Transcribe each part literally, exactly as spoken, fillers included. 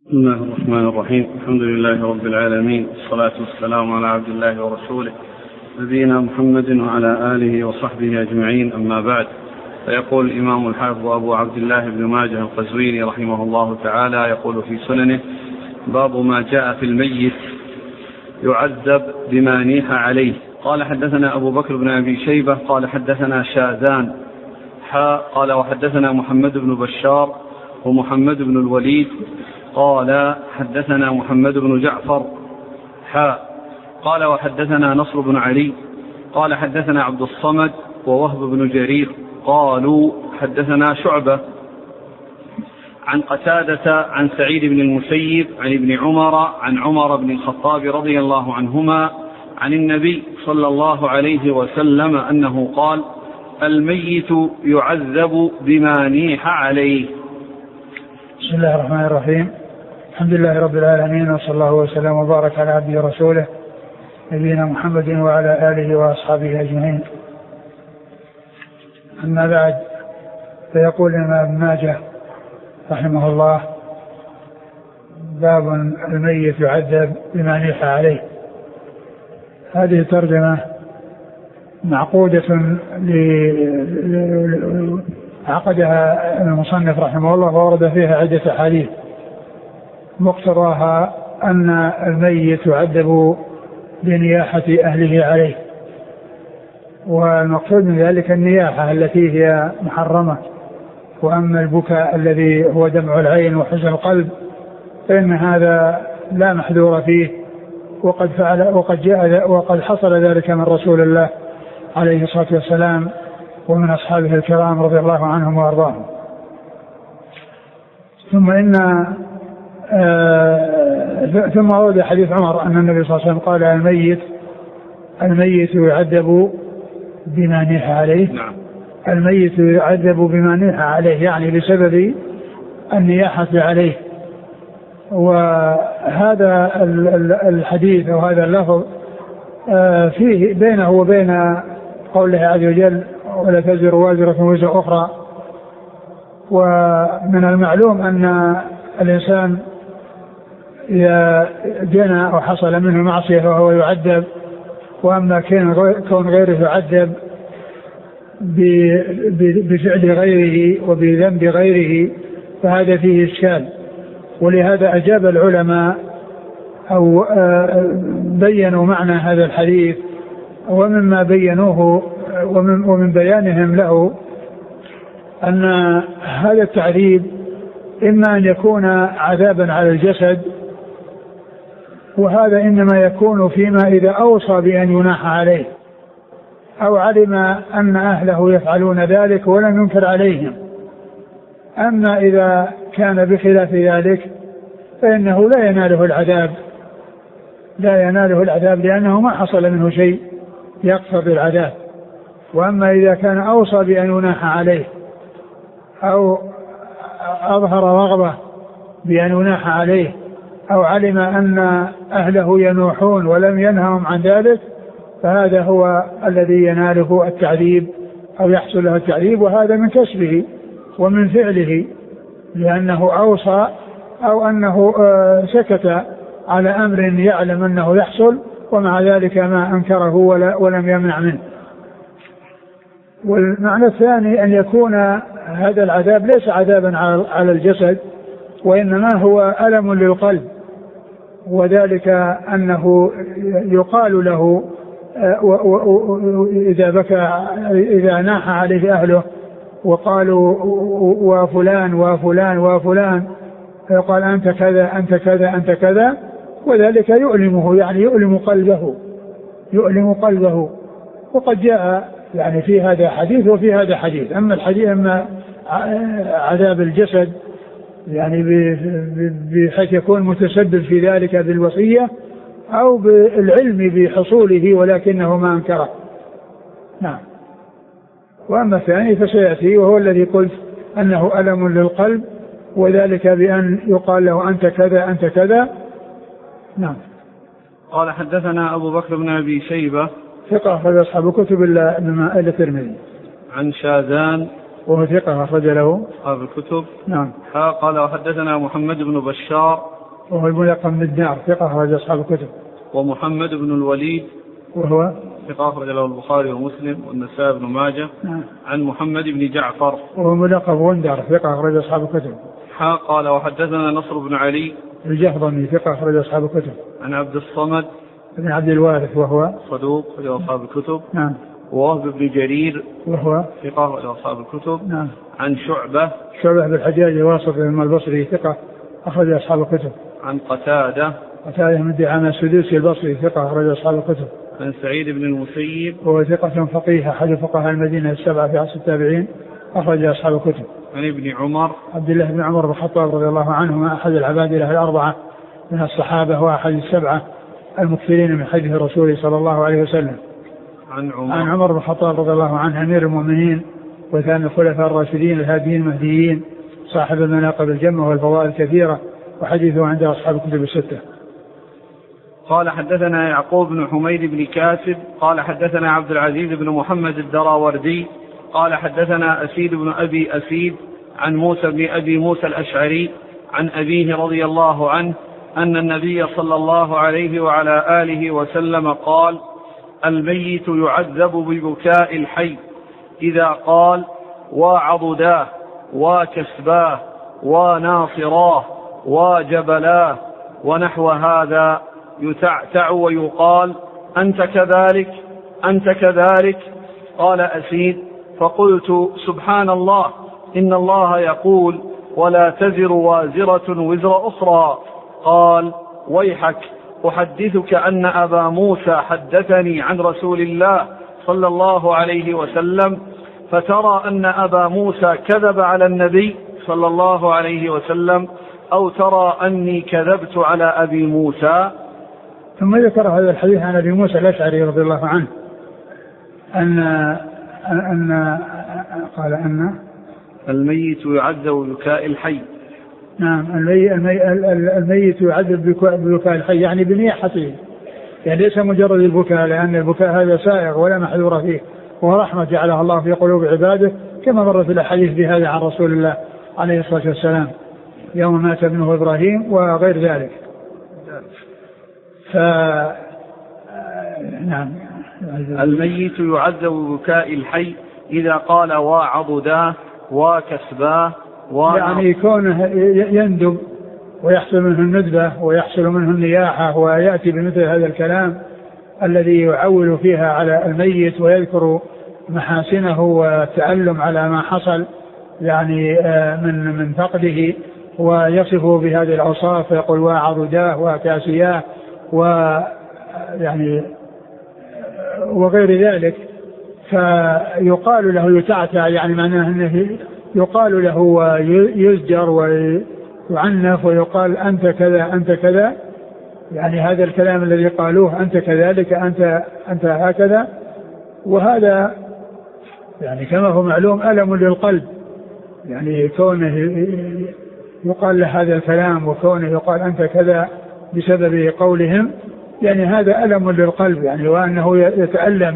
بسم الله الرحمن الرحيم. الحمد لله رب العالمين، والصلاة والسلام على عبد الله ورسوله نبينا محمد وعلى آله وصحبه أجمعين، أما بعد. فيقول الإمام الحافظ أبو عبد الله بن ماجه القزويني رحمه الله تعالى يقول في سننه: باب ما جاء في الميت يعذب بما نيح عليه. قال: حدثنا أبو بكر بن أبي شيبة قال حدثنا شاذان حاء قال وحدثنا محمد بن بشار ومحمد بن الوليد قال حدثنا محمد بن جعفر حاء قال وحدثنا نصر بن علي قال حدثنا عبد الصمد ووهب بن جرير قالوا حدثنا شعبة عن قتادة عن سعيد بن المسيب عن ابن عمر عن عمر بن الخطاب رضي الله عنهما عن النبي صلى الله عليه وسلم أنه قال: الميت يعذب بما نيح عليه. بسم الله الرحمن الرحيم. الحمد لله رب العالمين، وصلى الله وسلم وبارك على عبده ورسوله نبينا محمد وعلى آله وأصحابه أجمعين. أما بعد، فيقول الإمام ابن ماجه رحمه الله: باب الميت يعذب بما نيح عليه. هذه ترجمة معقودة عقدها المصنف رحمه الله، وورد فيها عدة أحاديث مقتضاها أن الميت يعذب بنياحة أهله عليه، والمقصود من ذلك النياحة التي هي محرمة. وأما البكاء الذي هو دمع العين وحزن القلب فإن هذا لا محذور فيه، وقد فعل وقد جاء وقد حصل ذلك من رسول الله عليه الصلاة والسلام ومن أصحابه الكرام رضي الله عنهم وأرضاهم. ثم إن آه ثم ورد حديث عمر أن النبي صلى الله عليه وسلم قال: الميت الميت يعذب بما نيح عليه. نعم. الميت يعذب بما نيح عليه، يعني بسبب النياحة عليه. وهذا الحديث أو هذا اللفظ آه فيه بينه وبين قوله عز وجل: ولا تزر وازرة وزر أخرى. ومن المعلوم أن الإنسان إذا جنى أو حصل منه معصية فهو يعذب، وأما كون غيره يعذب بفعل غيره وبذنب غيره فهذا فيه إشكال. ولهذا أجاب العلماء أو بينوا معنى هذا الحديث، ومما بينوه ومن, ومن بيانهم له أن هذا التعذيب إما أن يكون عذابا على الجسد، وهذا إنما يكون فيما إذا أوصى بأن يناح عليه أو علم أن أهله يفعلون ذلك ولم ينكر عليهم. أما إذا كان بخلاف ذلك فإنه لا يناله العذاب لا يناله العذاب لأنه ما حصل منه شيء يقتضي العذاب. وأما إذا كان أوصى بأن يناح عليه أو أظهر رغبة بأن يناح عليه أو علم أن أهله ينوحون ولم ينههم عن ذلك فهذا هو الذي يناله التعذيب أو يحصل له التعذيب، وهذا من كسبه ومن فعله، لأنه أوصى أو أنه سكت على أمر يعلم أنه يحصل ومع ذلك ما أنكره ولم يمنع منه. والمعنى الثاني أن يكون هذا العذاب ليس عذابا على الجسد، وإنما هو ألم للقلب، وذلك أنه يقال له إذا بكى إذا ناح عليه أهله وقالوا وفلان وفلان وفلان فيقال أنت كذا أنت كذا أنت كذا، وذلك يؤلمه، يعني يؤلم قلبه يؤلم قلبه. وقد جاء يعني في هذا حديث وفي هذا حديث. أما الحديث أما عذاب الجسد يعني بحيث يكون متسبب في ذلك بالوصية أو بالعلم بحصوله ولكنه ما أنكره. نعم. وأما الثاني فسيأتي، وهو الذي قلت أنه ألم للقلب، وذلك بأن يقال له أنت كذا أنت كذا. نعم. قال: حدثنا أبو بكر بن أبي شيبة ثقة أخرج أصحاب كتب إلا الترمذي. عن شاذان وهو ثقة أخرج له أصحاب الكتب. نعم. قال: وحدثنا محمد بن بشار وهو الملقب من الدار ثقة أخرج أصحاب الكتب. ومحمد بن الوليد وهو ثقة أخرج له البخاري ومسلم والنسائي بن ماجه. نعم. عن محمد بن جعفر وهو ملقب غندر ثقة أخرج أصحاب الكتب. حا قال وحدثنا نصر بن علي الجهضمي ثقة أخرج أصحاب الكتب. عن عبد الصمد بن عبد الوارث وهو صدوق أخرج أصحاب الكتب. نعم. ووهب بن جرير وهو ثقة أخرج أصحاب الكتب. نعم. عن شعبة شعبة بن الحجاج الواسطي البصري ثقة أخرج أصحاب الكتب. عن قتادة قتادة من دعامة السدوسي البصري ثقة أخرج أصحاب الكتب. عن سعيد بن المسيب وهو ثقة فقيه أحد فقهاء المدينة السبعة في عصر التابعين أخرج أصحاب الكتب. عن ابن عمر عبد الله بن عمر بن الخطاب رضي الله عنهما أحد العبادلة الأربعة من الصحابة وأحد السبعة المكثرين من حديث الرسول صلى الله عليه وسلم. عن عمر عن عمر بن الخطاب رضي الله عنه أمير المؤمنين وثاني الخلفاء الراشدين الهاديين المهديين صاحب المناقب الجمة والفضائل الكثيرة وحديثه عند أصحاب الكتب الستة. قال حدثنا يعقوب بن حميد بن كاسب قال حدثنا عبد العزيز بن محمد الدراوردي قال حدثنا أسيد بن أبي أسيد عن موسى بن أبي موسى الأشعري عن أبيه رضي الله عنه أن النبي صلى الله عليه وعلى آله وسلم قال: الميت يعذب ببكاء الحي إذا قال: وعضداه وكسباه وناصراه وجبلاه ونحو هذا، يتعتع ويقال: أنت كذلك أنت كذلك. قال أسيد: فقلت: سبحان الله، إن الله يقول: ولا تزر وازرة وزر أخرى. قال: ويحك، أحدثك أن أبا موسى حدثني عن رسول الله صلى الله عليه وسلم، فترى أن أبا موسى كذب على النبي صلى الله عليه وسلم، أو ترى أني كذبت على أبي موسى؟ ثم ذكر هذا الحديث عن أبي موسى الأشعري رضي الله عنه أن أن قال أن الميت يعذب ببكاء الحي. نعم. المي المي الميت يعذب ببكاء الحي يعني بنياحته، يعني ليس مجرد البكاء، لأن البكاء هذا سائغ ولا محذور فيه، ورحمة جعلها الله في قلوب عباده كما مر في الحديث بهذا عن رسول الله عليه الصلاة والسلام يوم مات ابنه إبراهيم وغير ذلك. ف نعم. الميت يعذب ببكاء الحي إذا قال: وعضداه وكسباه و... يعني كونه يندب ويحصل منه الندبة ويحصل منه النياحة ويأتي بمثل هذا الكلام الذي يعول فيها على الميت ويذكر محاسنه والتألم على ما حصل يعني من من فقده، ويصفه بهذه الأوصاف فيقول: وعضداه وكاسياه ويعني وغير ذلك، فيقال له يتعتع، يعني معناه أنه يقال له ويزجر ويعنف ويقال: أنت كذا أنت كذا، يعني هذا الكلام الذي قالوه: أنت كذلك أنت أنت هكذا. وهذا يعني كما هو معلوم ألم للقلب، يعني كونه يقال له هذا الكلام وكونه يقال أنت كذا بسبب قولهم، يعني هذا ألم للقلب، يعني وأنه يتألم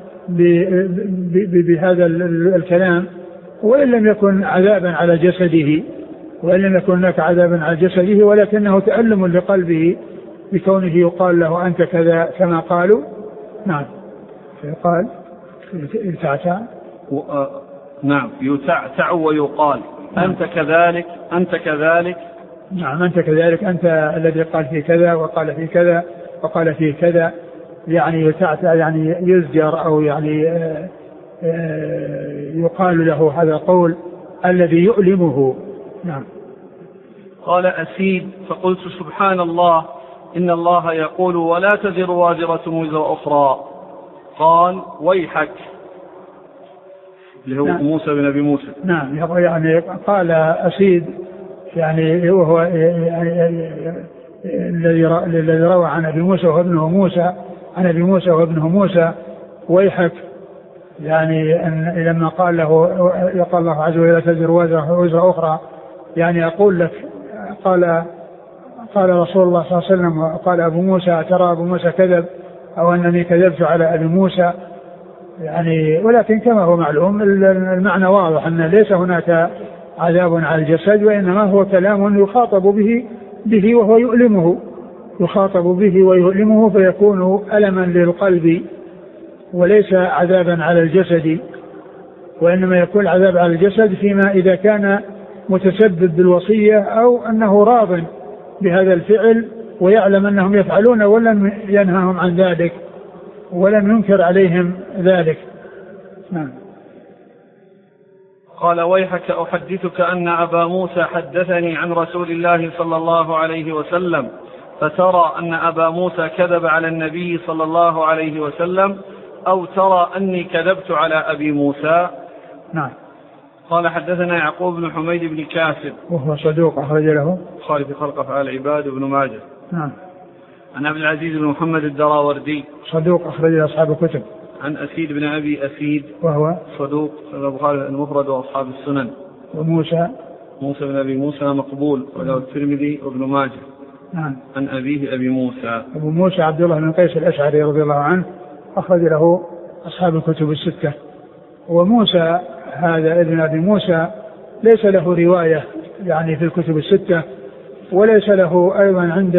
بهذا الكلام، وإن لم يكن عذابا على جسده وإن لم يكن هناك عذابا على جسده، ولكنه تألم لقلبه بكونه يقال له أنت كذا كما قالوا. نعم. فيقال يتعتع و... نعم يتعتع ويقال: أنت كذلك أنت كذلك. نعم. أنت كذلك أنت الذي قال في كذا وقال في كذا وقال في كذا، يعني يتعتع يعني يزجر أو يعني يقال له هذا القول الذي يؤلمه. نعم. قال أسيد: فقلت: سبحان الله، إن الله يقول: ولا تزر وازرة وزر أخرى. قال: ويحك، اللي هو نعم. موسى بن أبي موسى. نعم. يعني قال أسيد يعني وهو الذي روى عن أبي موسى وابنه موسى عن أبي موسى وابنه موسى: ويحك، يعني أن لما قال له يقال الله عز وجل: لا تزر وزر أخرى، يعني أقول لك قال قال رسول الله صلى الله عليه وسلم وقال أبو موسى: ترى أبو موسى كذب أو أنني كذبت على أبي موسى، يعني ولكن كما هو معلوم المعنى واضح أن ليس هناك عذاب على الجسد، وإنما هو كلام يخاطب به به وهو يؤلمه، يخاطب به ويؤلمه فيكون ألما للقلب وليس عذابا على الجسد، وإنما يكون عذاب على الجسد فيما إذا كان متسبب بالوصية أو أنه راض بهذا الفعل ويعلم أنهم يفعلون ولم ينهاهم عن ذلك ولم ينكر عليهم ذلك. نعم. قال ويحك أحدثك أن أبا موسى حدثني عن رسول الله صلى الله عليه وسلم فترى أن أبا موسى كذب على النبي صلى الله عليه وسلم أو ترى أني كذبت على أبي موسى. نعم. قال حدثنا يعقوب بن حميد بن كاسب وهو صدوق أخرج له البخاري في خلق أفعال العباد وابن ماجه. نعم. عن عبد العزيز بن محمد الدراوردي صدوق أخرج له أصحاب الكتب. عن أسيد بن أبي أسيد وهو صدوق البخاري المفرد وأصحاب السنن. وموسى موسى بن أبي موسى مقبول وله الترمذي وابن ماجه. نعم. عن أبيه أبي موسى أبو موسى عبد الله بن قيس الأشعري رضي الله عنه أخرج له أصحاب الكتب الستة. وموسى هذا ابن أبي موسى ليس له رواية يعني في الكتب الستة، وليس له أيضا عند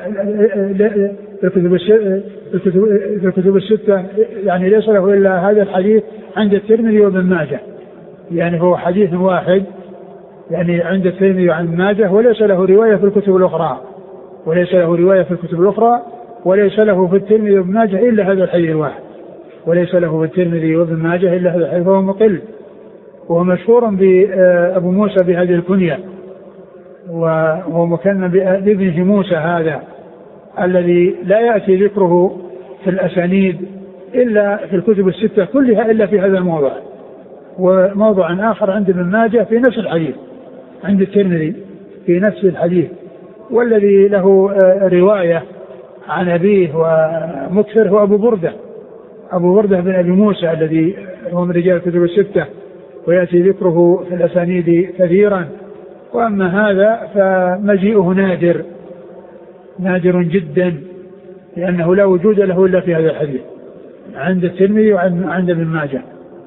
الكتب الكتب الستة يعني ليس له إلا هذا الحديث عند الترمذي وابن ماجه، يعني هو حديث واحد يعني عند الترمذي وعند ماجه، وليس له رواية في الكتب الأخرى وليس له رواية في الكتب الأخرى وليس له في الترمذي وابن ماجه إلا هذا الحديث الواحد، وليس له في الترمذي وابن ماجه إلا هذا الحديث، فهو مقل. وهو مشهور بأبو موسى بهذه الكنية، وهو مكنى بابنه موسى هذا الذي لا يأتي ذكره في الأسانيد إلا في الكتب الستة كلها إلا في هذا الموضع، وموضع آخر عند ابن ماجه في نفس الحديث عند الترمذي في نفس الحديث. والذي له رواية عن أبيه ومكثر هو أبو بردة أبو بردة بن أبي موسى الذي هو من رجال الكتب الستة ويأتي ذكره في الأسانيد كثيرا. وأما هذا فمجيئه نادر نادر جدا، لأنه لا وجود له إلا في هذا الحديث عند الترمذي وعند ابن ماجه.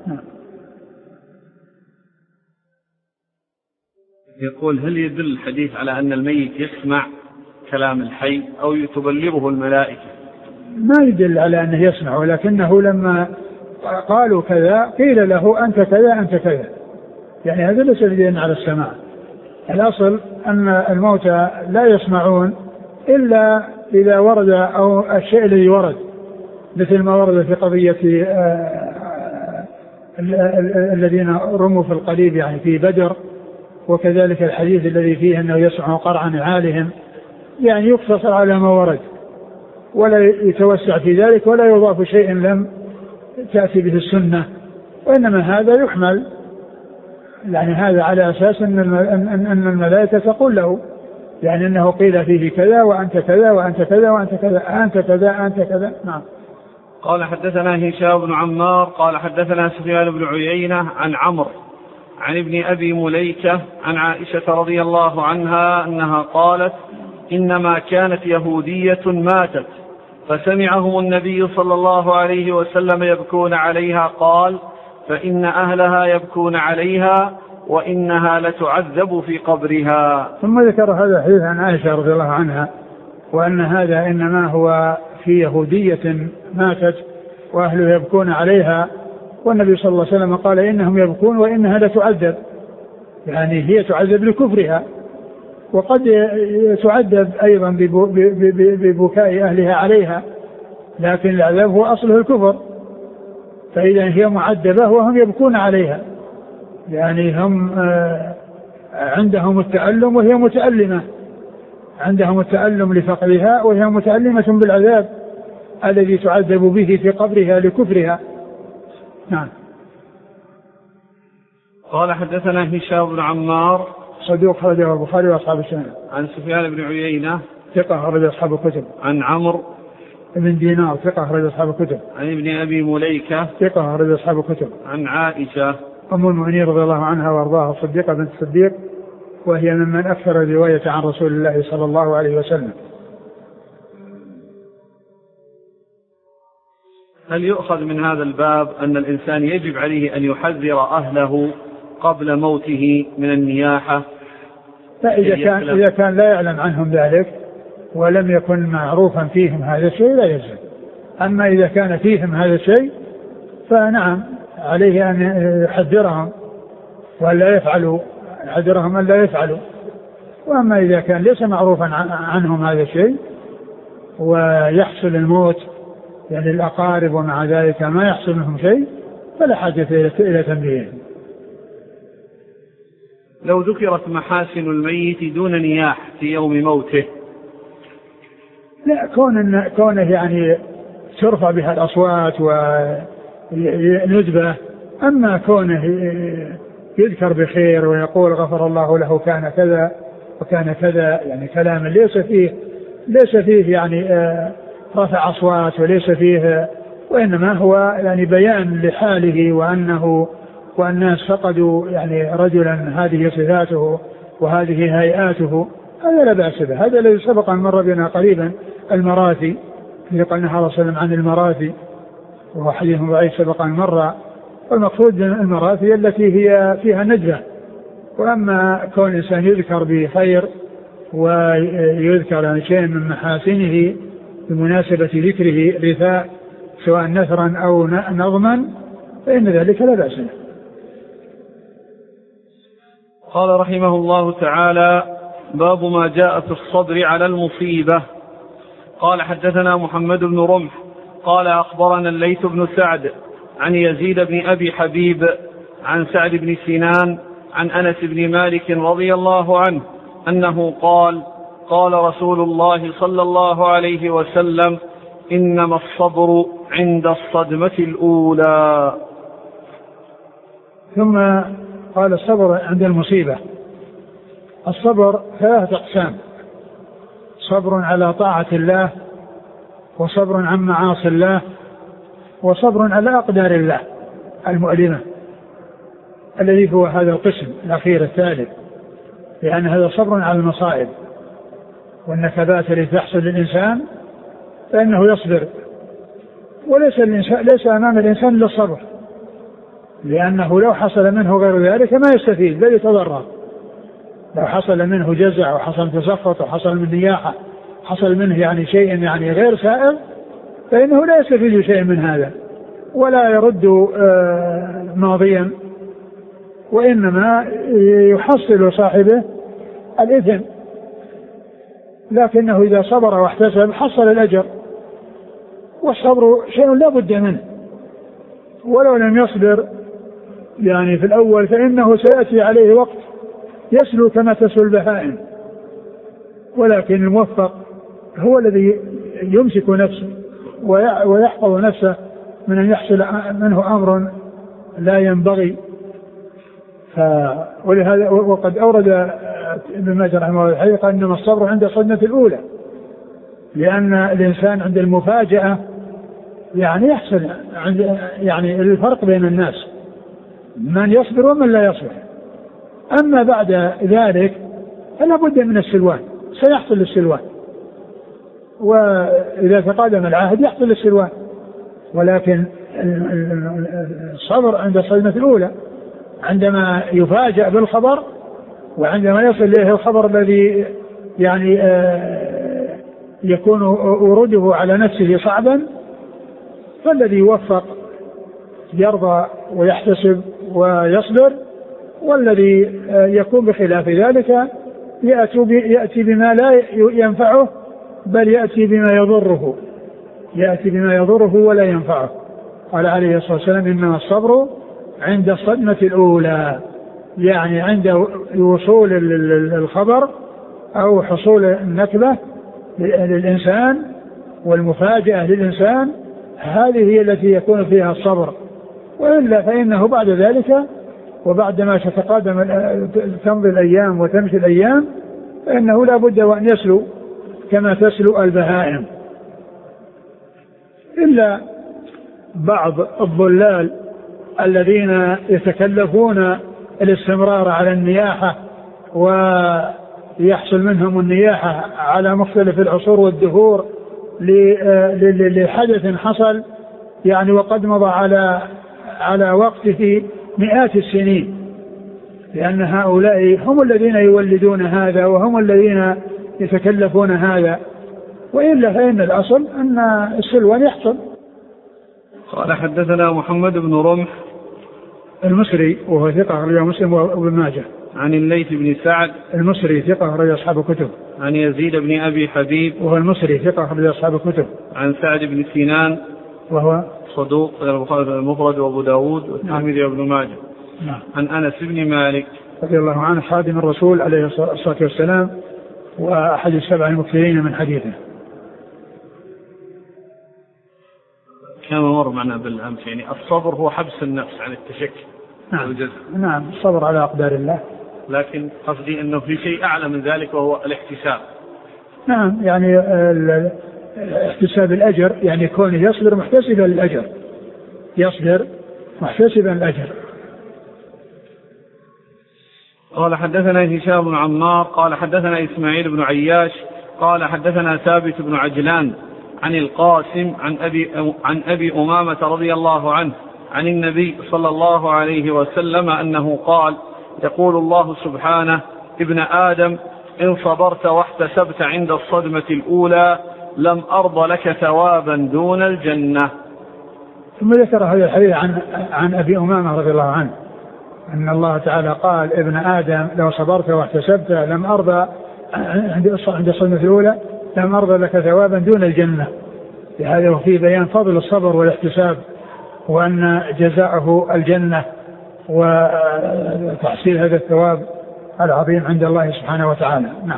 يقول هل يدل الحديث على أن الميت يسمع كلام الحي أو تبلغه الملائكة؟ ما يدل على أنه يسمع، ولكنه لما قالوا كذا قيل له أنت كذا أنت كذا، يعني هذا ليس دليلا على السماع. الأصل أن الموتى لا يسمعون إلا إذا ورد أو الشيء الذي ورد، مثل ما ورد في قضية الذين رموا في القليب يعني في بدر، وكذلك الحديث الذي فيه أنه يسمع قرع نعالهم، يعني يقتصر على ما ورد ولا يتوسع في ذلك ولا يضاف شيء لم تأتي به السنة، وإنما هذا يحمل يعني هذا على أساس أن أن الملائكة تقول له يعني أنه قيل فيه كذا وأنت كذا وأنت كذا وأنت كذا أنت كذا أنت كذا. نعم. قال حدثنا هشام بن عمار قال حدثنا سفيان بن عيينة عن عمرو عن ابن أبي مليكة عن عائشة رضي الله عنها أنها قالت إنما كانت يهودية ماتت فسمعهم النبي صلى الله عليه وسلم يبكون عليها قال فإن أهلها يبكون عليها وإنها لتعذب في قبرها. ثم ذكر هذا الحديث عن عائشة رضي الله عنها وأن هذا إنما هو في يهودية ماتت وأهلها يبكون عليها، والنبي صلى الله عليه وسلم قال إنهم يبكون وإنها لتعذب، يعني هي تعذب لكفرها، وقد تعذب أيضا ببكاء أهلها عليها، لكن العذاب هو أصله الكفر، فإذا هي معذبة وهم يبكون عليها، يعني هم عندهم التألم وهي متألمة، عندهم التألم لفقرها وهي متألمة بالعذاب الذي تعذب به في قبرها لكفرها. نعم. قال حدثنا هشام بن عمار صدوق خرجه البخاري واصحاب السنن. عن سفيان بن عيينة ثقة خرج اصحاب الكتب. عن عمرو بن دينار ثقة خرج اصحاب الكتب. عن ابن ابي مليكة ثقة خرج اصحاب الكتب. عن عائشة ام المؤمنين رضي الله عنها وارضاها الصديقة بنت الصديق، وهي ممن اكثر الرواية عن رسول الله صلى الله عليه وسلم. هل يؤخذ من هذا الباب أن الإنسان يجب عليه أن يحذر أهله قبل موته من النياحة؟ فإذا كان, إذا كان لا يعلم عنهم ذلك ولم يكن معروفا فيهم هذا الشيء لا يلزم. أما إذا كان فيهم هذا الشيء فنعم عليه أن يحذرهم ولا يفعلوا يحذرهم أن لا يفعلوا. وأما إذا كان ليس معروفا عنهم هذا الشيء ويحصل الموت يعني الأقارب ومع ذلك ما يحصل منهم شيء فلا حاجة إلى تنبيههم. لو ذكرت محاسن الميت دون نياح في يوم موته؟ لا، كون كونه يعني ترفع بها الأصوات وندبة. أما كونه يذكر بخير ويقول غفر الله له كان كذا وكان كذا يعني كلام ليس فيه ليس فيه يعني رفع أصوات وليس فيه، وإنما هو يعني بيان لحاله وأنه والناس فقدوا يعني رجلا هذه صفاته وهذه هيئاته، هذا لا بأس به. هذا الذي سبق أن مر بنا قريبا المراثي اللي قال نهى الله صلى الله عليه وسلم عن المراثي وهو حديث ضعيف سبق أن مر. والمقصود المراثي التي هي فيها ندبة. وأما كون الإنسان يذكر بخير ويذكر عن شيء من محاسنه بمناسبة ذكره رثاء سواء نثرا أو نظما فإن ذلك لا بأس به. قال رحمه الله تعالى: باب ما جاء في الصبر على المصيبة. قال: حدثنا محمد بن رمح قال: أخبرنا الليث بن سعد عن يزيد بن أبي حبيب عن سعد بن سنان عن أنس بن مالك رضي الله عنه أنه قال: قال رسول الله صلى الله عليه وسلم: إنما الصبر عند الصدمة الأولى. ثم قال: الصبر عند المصيبة. الصبر ثلاثة أقسام: صبر على طاعة الله، وصبر عن معاصي الله، وصبر على أقدار الله المؤلمة الذي هو هذا القسم الأخير الثالث، لأن هذا صبر على المصائب والنكبات التي تحصل للإنسان فإنه يصبر، وليس الإنسان ليس أمام الإنسان إلا الصبر، لأنه لو حصل منه غير ذلك ما يستفيد بل يتضرر. لو حصل منه جزع وحصل تسخط وحصل من نياحة حصل منه يعني شيء يعني غير سائر فإنه لا يستفيد شيء من هذا ولا يرد ماضيا، وإنما يحصل صاحبه الإثم. لكنه إذا صبر واحتسب حصل الأجر. والصبر شيء لا بد منه، ولو لم يصبر يعني في الأول فإنه سيأتي عليه وقت يسلو كما تسلو البهائم. ولكن الموفق هو الذي يمسك نفسه ويحفظ نفسه من أن يحصل منه أمر لا ينبغي. ولهذا وقد أورد ابن ماجه رحمه الله الحقيقة إنما الصبر عند الصدمة الأولى، لأن الإنسان عند المفاجأة يعني يحصل عند يعني الفرق بين الناس من يصبر ومن لا يصبر. أما بعد ذلك فلا بد من السلوان، سيحصل السلوان، وإذا تقادم العهد يحصل السلوان. ولكن الصبر عند الصدمة الأولى عندما يفاجأ بالخبر وعندما يصل إليه الخبر الذي يعني يكون وروده على نفسه صعبا، فالذي يوفق يرضى ويحتسب ويصبر، والذي يكون بخلاف ذلك يأتي بما لا ينفعه بل يأتي بما يضره يأتي بما يضره ولا ينفعه. قال عليه الصلاة والسلام: إنما الصبر عند الصدمة الأولى، يعني عند وصول الخبر أو حصول النكبة للإنسان والمفاجأة للإنسان، هذه هي التي يكون فيها الصبر. وإلا فإنه بعد ذلك وبعدما تتقادم تمضي الأيام وتمشي الأيام فإنه لا بد وأن يسلو كما تسلو البهائم. إلا بعض الضلال الذين يتكلفون الاستمرار على النياحة ويحصل منهم النياحة على مختلف العصور والدهور لحدث حصل يعني وقد مضى على على وقته مئات السنين، لأن هؤلاء هم الذين يولدون هذا وهم الذين يتكلفون هذا، وإلا فإن الأصل أن السلوان يحصل. قال حدثنا محمد بن رمح المصري وهو ثقة أخرجه مسلم وابن ماجه. عن الليث بن سعد المصري ثقة أخرج أصحاب الكتب. عن يزيد بن أبي حبيب وهو المصري ثقة أخرج أصحاب الكتب. عن سعد بن سنان وهو صدوق المفرد وأبو داود والترمذي وابن ماجه. نعم. عن أنس بن مالك رضي الله عنه خادم الرسول عليه الصلاة والسلام وأحد السبع المكثرين من حديثه. كما مر معنا بالأمس يعني الصبر هو حبس النفس عن التشكي. نعم. نعم الصبر على أقدار الله. لكن قصدي أنه في شيء أعلى من ذلك وهو الاحتساب. نعم يعني احتساب الأجر، يعني كونه يصبر محتسبا للأجر، يصبر محتسبا الأجر. قال حدثنا هشام بن عمار قال حدثنا إسماعيل بن عياش قال حدثنا ثابت بن عجلان عن القاسم عن أبي, عن أبي أمامة رضي الله عنه عن النبي صلى الله عليه وسلم أنه قال: يقول الله سبحانه: ابن آدم إن صبرت واحتسبت عند الصدمة الأولى لم أرض لك ثوابا دون الجنة. ثم ذكر هذا الحديث عن, عن أبي أمامة رضي الله عنه أن الله تعالى قال: ابن آدم لو صبرت واحتسبت لم أرضى عند الصدمة الأولى لم أرضى لك ثوابا دون الجنة. لهذا وفي بيان فضل الصبر والاحتساب وأن جزاءه الجنة وتحصيل هذا الثواب العظيم عند الله سبحانه وتعالى. نعم.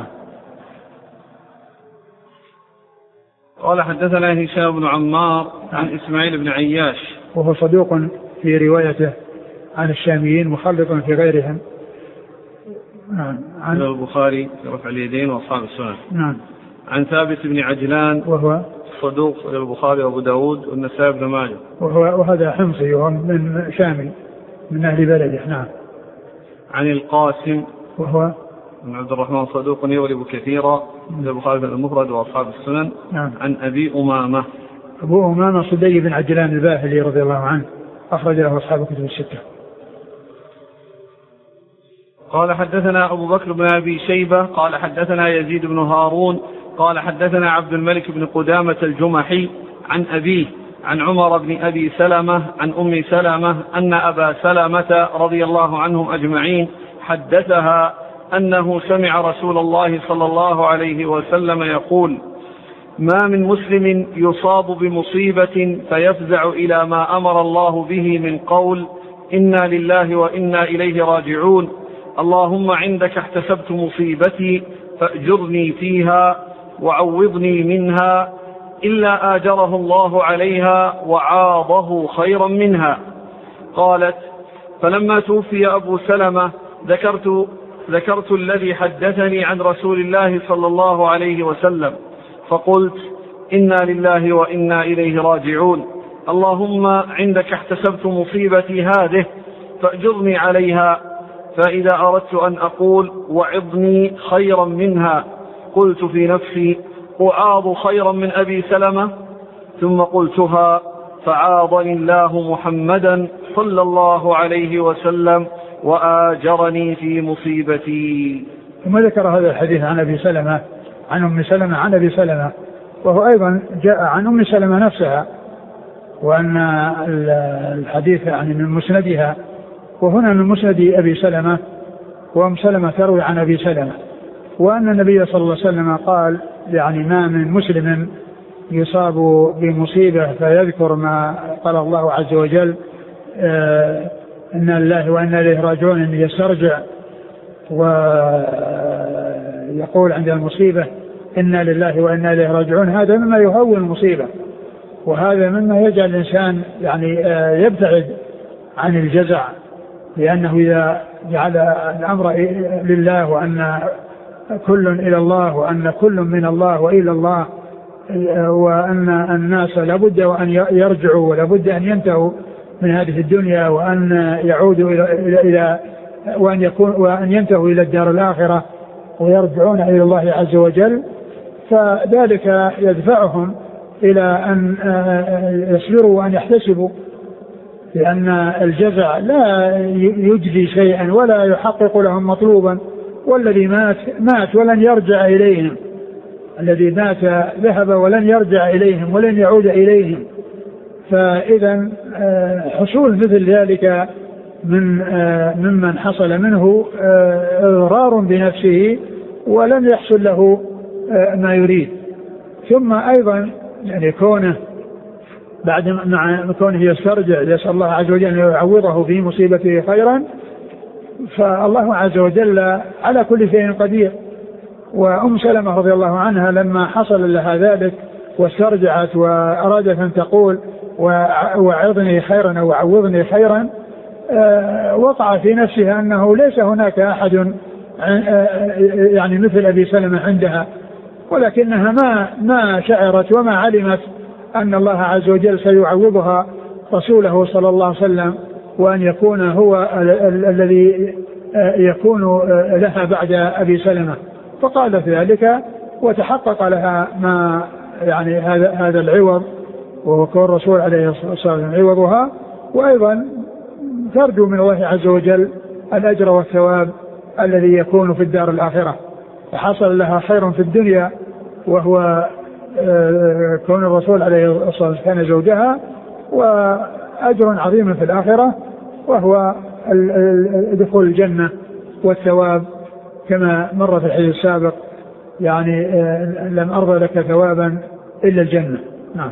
قال حدثنا هشام بن عمار عن إسماعيل بن عياش وهو صدوق في روايته عن الشاميين مخلط في غيرهم. نعم. عن البخاري في رفع اليدين وأصحاب السنن. نعم. عن ثابت بن عجلان وهو صدوق البخاري وأبو داود والنسائي بن ماجه وهو وهذا حمصي وهو من شامي من أهل بلده. نعم. عن القاسم وهو بن عبد الرحمن صدوق يغلب كثيرا من البخاري المفرد وأصحاب السنن. نعم. عن أبي أمامة أبو أمامة صدي بن عجلان الباهلي رضي الله عنه أخرج له أصحاب الكتب الستة. قال حدثنا أبو بكر بن أبي شيبة قال حدثنا يزيد بن هارون قال حدثنا عبد الملك بن قدامة الجمحي عن أبيه عن عمر بن أبي سلمة عن أم سلمة أن أبا سلمة رضي الله عنهم أجمعين حدثها أنه سمع رسول الله صلى الله عليه وسلم يقول: ما من مسلم يصاب بمصيبة فيفزع إلى ما أمر الله به من قول إنا لله وإنا إليه راجعون اللهم عندك احتسبت مصيبتي فأجرني فيها وعوضني منها إلا آجره الله عليها وعاضه خيرا منها. قالت: فلما توفي أبو سلمة ذكرت, ذكرت الذي حدثني عن رسول الله صلى الله عليه وسلم فقلت: إنا لله وإنا إليه راجعون اللهم عندك احتسبت مصيبتي هذه فأجرني عليها، فإذا أردت أن أقول وعظني خيرا منها قلت في نفسي أعاض خيرا من أبي سلمة، ثم قلتها فعاضني الله محمدا صلى الله عليه وسلم وآجرني في مصيبتي. ثم ذكر هذا الحديث عن أبي سلمة عن أم سلمة عن أبي سلمة، وهو أيضا جاء عن أم سلمة نفسها، وأن الحديث يعني من مسندها، وهنا من مسند أبي سلمة، وأم سلمة تروي عن أبي سلمة، وأن النبي صلى الله عليه وسلم قال: يعني ما من مسلم يصاب بمصيبة فيذكر ما قال الله عز وجل آه إنا لله وإنا إليه راجعون، أن يسترجع ويقول عند المصيبة إنا لله وإنا إليه راجعون، هذا مما يهون المصيبة، وهذا مما يجعل الإنسان يعني آه يبتعد عن الجزع، لأنه إذا جعل الأمر لله وأن كل إلى الله وأن كل من الله وإلى الله، وأن الناس لابد وأن يرجعوا ولابد أن ينتهوا من هذه الدنيا وأن يعودوا إلى إلى وأن يكون وأن ينتهوا إلى الدار الآخرة ويرجعون إلى الله عز وجل، فذلك يدفعهم إلى أن يصبروا وأن يحتسبوا لأن الجزع لا يجدي شيئا ولا يحقق لهم مطلوبا، والذي مات مات ولن يرجع إليهم، الذي مات ذهب ولن يرجع إليهم ولن يعود إليهم. فإذا حصول مثل ذلك من ممن حصل منه إضرار بنفسه ولم يحصل له ما يريد. ثم أيضا يعني كونه بعد مع كونه يسترجع يسأل الله عز وجل أن يعوضه في مصيبته خيرا، فالله عز وجل على كل شيء قدير. وأم سلمة رضي الله عنها لما حصل لها ذلك واسترجعت وأرادت أن تقول وعظني خيرا أو عوضني خيرا، وقع في نفسها أنه ليس هناك أحد يعني مثل أبي سلمة عندها، ولكنها ما ما شعرت وما علمت أن الله عز وجل سيعوضها رسوله صلى الله عليه وسلم، وأن يكون هو الذي يكون لها بعد أبي سلمة. فقالت ذلك وتحقق لها ما يعني هذا هذا العوض، وهو كون الرسول عليه الصلاة والسلام عوضها، وأيضا ترجو من الله عز وجل الأجر والثواب الذي يكون في الدار الآخرة. فحصل لها خير في الدنيا وهو كون الرسول عليه الصلاة والسلام كان زوجها، وأجر عظيم في الآخرة وهو دخول الجنة والثواب كما مر في الحديث السابق، يعني لم أرضى لك ثوابا إلا الجنة. نعم.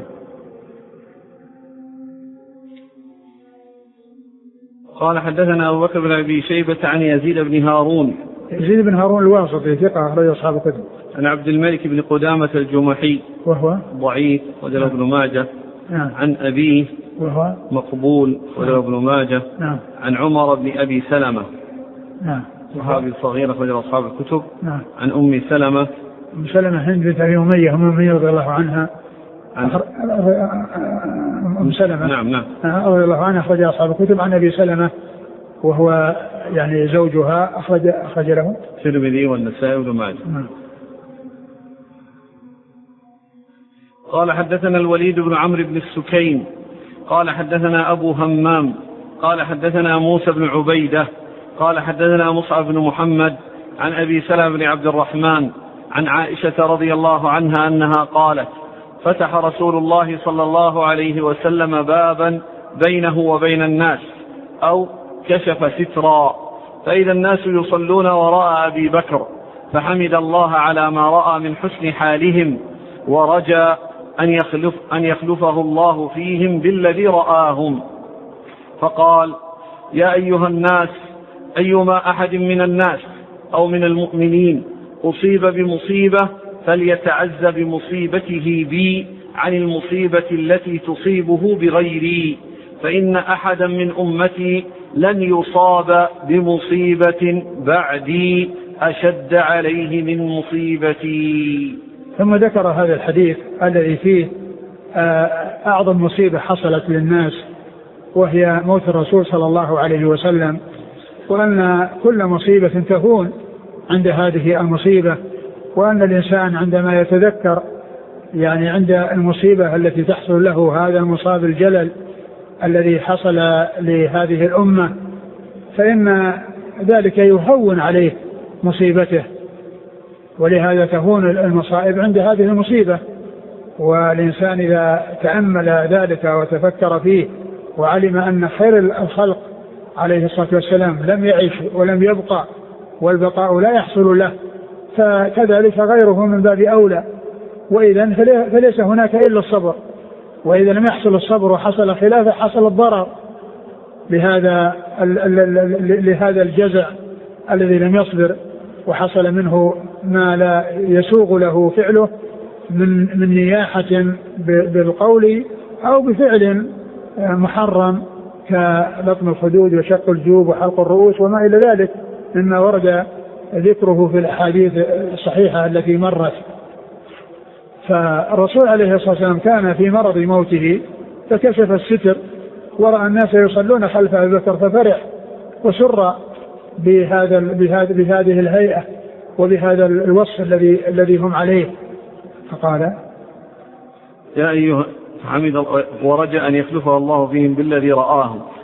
قال حدثنا أبو بكر بن أبي شيبة عن يزيد بن هارون. يزيد بن هارون الواسطي ثقة أخرج أصحاب الكتب. عن عبد الملك بن قدامة الجمحي وهو ضعيف وله ابن ماجه. نعم. عن أبيه وهو مقبول وله ابن ماجه. نعم. عن عمر بن أبي سلمة. نعم. صحابي صغير أخرج أصحاب الكتب. نعم. عن أم سلمة. أم سلمة هند بنت أبي أمية أم أمية رضي الله عنها. عن أم سلمة. نعم نعم. رضي الله عنها أخرج أصحاب الكتب. عن أبي سلمة وهو يعني زوجها أخرج أخرج له الترمذي والنسائي وابن ماجه. نعم. قال حدثنا الوليد بن عمرو بن السكين قال حدثنا أبو همام قال حدثنا موسى بن عبيدة قال حدثنا مصعب بن محمد عن أبي سلمة بن عبد الرحمن عن عائشة رضي الله عنها أنها قالت: فتح رسول الله صلى الله عليه وسلم بابا بينه وبين الناس أو كشف سترا، فإذا الناس يصلون وراء أبي بكر، فحمد الله على ما رأى من حسن حالهم، ورجى أن يخلف أن يخلفه الله فيهم بالذي رآهم، فقال: يا أيها الناس، أيما أحد من الناس أو من المؤمنين أصيب بمصيبة فليتعز بمصيبته بي عن المصيبة التي تصيبه بغيري، فإن أحدا من أمتي لن يصاب بمصيبة بعدي أشد عليه من مصيبتي. ثم ذكر هذا الحديث الذي فيه أعظم مصيبة حصلت للناس وهي موت الرسول صلى الله عليه وسلم، وأن كل مصيبة تهون عند هذه المصيبة، وأن الإنسان عندما يتذكر يعني عند المصيبة التي تحصل له هذا المصاب الجلل الذي حصل لهذه الأمة، فإن ذلك يهون عليه مصيبته، ولهذا تهون المصائب عند هذه المصيبة. والإنسان إذا تأمل ذلك وتفكر فيه وعلم أن خير الخلق عليه الصلاة والسلام لم يعيش ولم يبقى والبقاء لا يحصل له، فكذلك غيره من باب أولى. وإذا فليس هناك إلا الصبر، وإذا لم يحصل الصبر وحصل خلافه حصل الضرر لهذا لهذا الجزع الذي لم يصبر، وحصل منه ما لا يسوغ له فعله من من نياحة بالقول أو بفعل محرم كلطم الخدود وشق الجيوب وحلق الرؤوس وما إلى ذلك مما ورد ذكره في الأحاديث الصحيحة التي مرت. فالرسول عليه الصلاة والسلام كان في مرض موته فكشف الستر ورأى الناس يصلون خلف أبي بكر ففرح وسر بهذا بهذه الهيئة وبهذا الوصف الذي الذي هم عليه، فقال: يا أيها حمد ورجى أن يخلفه الله فيهم بالذي رآهم،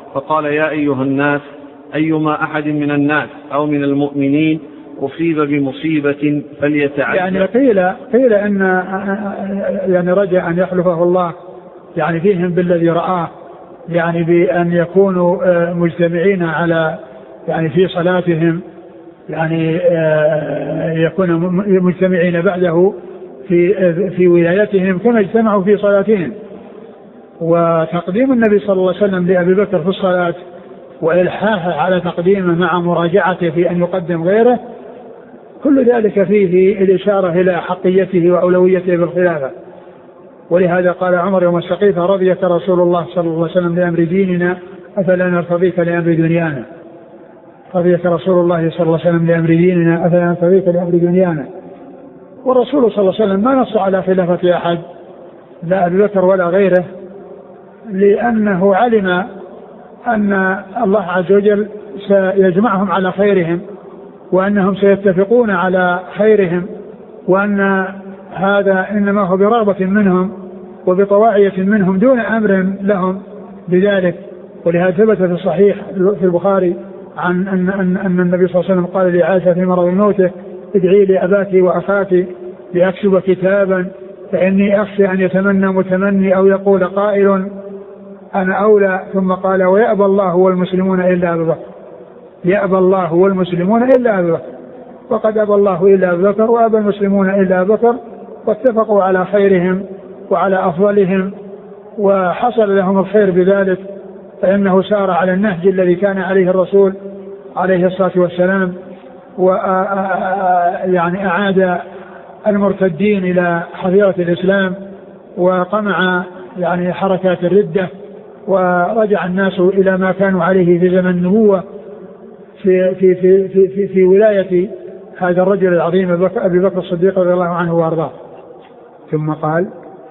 فقال يا أيها الناس أيما أحد من الناس أو من المؤمنين أصيب بمصيبة فليتعجل. يعني قيل قيل أن يعني رجع أن يخلفه الله يعني فيهم بالذي رآه، يعني بأن يكونوا مجتمعين على يعني في صلاتهم، يعني يكونوا مجتمعين بعده في في ولايتهم كما اجتمعوا في صلاتهم. وتقديم النبي صلى الله عليه وسلم لأبي بكر في الصلاة وإلحاحه على تقديمه مع مراجعته في أن يقدم غيره، كل ذلك فيه الإشارة إلى حقيته وأولويته بالخلافة. ولهذا قال عمر يوم السقيفة رضيك رسول الله صلى الله عليه وسلم لأمر ديننا أفلا نرتضيك لأمر دنيانا. رضيك رسول الله صلى الله عليه وسلم لأمر ديننا أفلا نرتضيك لأمر دنيانا. والرسول صلى الله عليه وسلم ما نص على خلافة أحد لا أبي بكر ولا غيره، لأنه علم أن الله عز وجل سيجمعهم على خيرهم وأنهم سيتفقون على خيرهم، وأن هذا إنما هو برغبة منهم وبطواعية منهم دون أمر لهم بذلك. ولهذا ثبت في الصحيح في البخاري عن أن, أن, أن النبي صلى الله عليه وسلم قال لعائشة في مرض موته ادعي لأباك وأخاك لأكتب كتابا فإني أخشى أن يتمنى متمني أو يقول قائل أنا أولى، ثم قال ويأبى الله والمسلمون إلا أبو بكر، يأبى الله والمسلمون إلا أبو بكر، وقد أبى الله إلا أبو بكر وأبى المسلمون إلا أبو بكر، واتفقوا على خيرهم وعلى أفضلهم وحصل لهم الخير بذلك، فإنه سار على النهج الذي كان عليه الرسول عليه الصلاة والسلام، ويعني أعاد المرتدين إلى حظيرة الإسلام وقمع يعني حركات الردة، ورجع الناس إلى ما كانوا عليه في زمن النبوة في, في, في, في, في, في ولاية هذا الرجل العظيم أبي بكر الصديق رضي الله عنه وأرضاه. ثم قال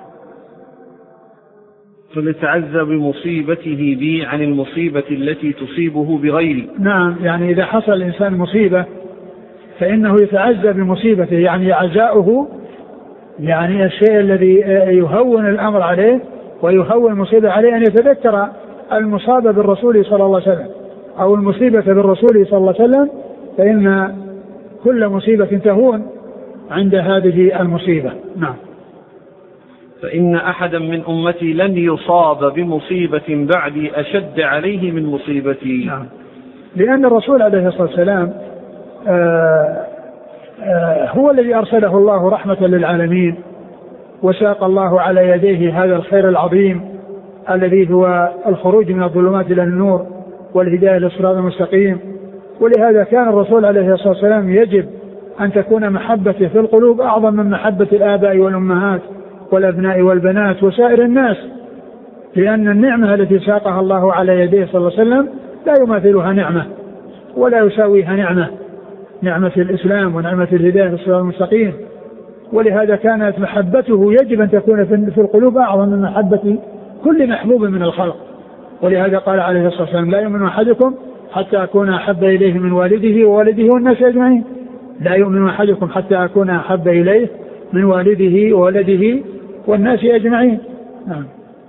فليتعزى بمصيبته بي عن المصيبة التي تصيبه بغيري. نعم، يعني إذا حصل الإنسان مصيبة فإنه يتعزى بمصيبته، يعني عزاؤه يعني الشيء الذي يهون الأمر عليه ويهون المصيبة عليه أن يتذكر المصابة بالرسول صلى الله عليه وسلم أو المصيبة بالرسول صلى الله عليه وسلم، فإن كل مصيبة تهون عند هذه المصيبة. نعم. فإن أحدا من أمتي لن يصاب بمصيبة بعدي أشد عليه من مصيبتي. نعم. لأن الرسول عليه الصلاة والسلام آآ آآ هو الذي أرسله الله رحمة للعالمين، وساق الله على يديه هذا الخير العظيم الذي هو الخروج من الظلمات إلى النور والهداية للصراط المستقيم. ولهذا كان الرسول عليه الصلاة والسلام يجب أن تكون محبته في القلوب أعظم من محبة الآباء والأمهات والأبناء والبنات وسائر الناس، لأن النعمة التي ساقها الله على يديه صلى الله عليه وسلم لا يماثلها نعمة ولا يساويها نعمة، نعمة الإسلام ونعمة الهداية للصراط المستقيم. ولهذا كانت محبته يجب أن تكون في القلوب أعظم من محبة كل محبوب من الخلق. ولهذا قال عليه الصلاة والسلام لا يؤمن أحدكم حتى أكون أحب إليه من والده ووالده والناس أجمعين. لا يؤمن أحدكم حتى أكون أحب إليه من والده وولده والناس أجمعين. نعم.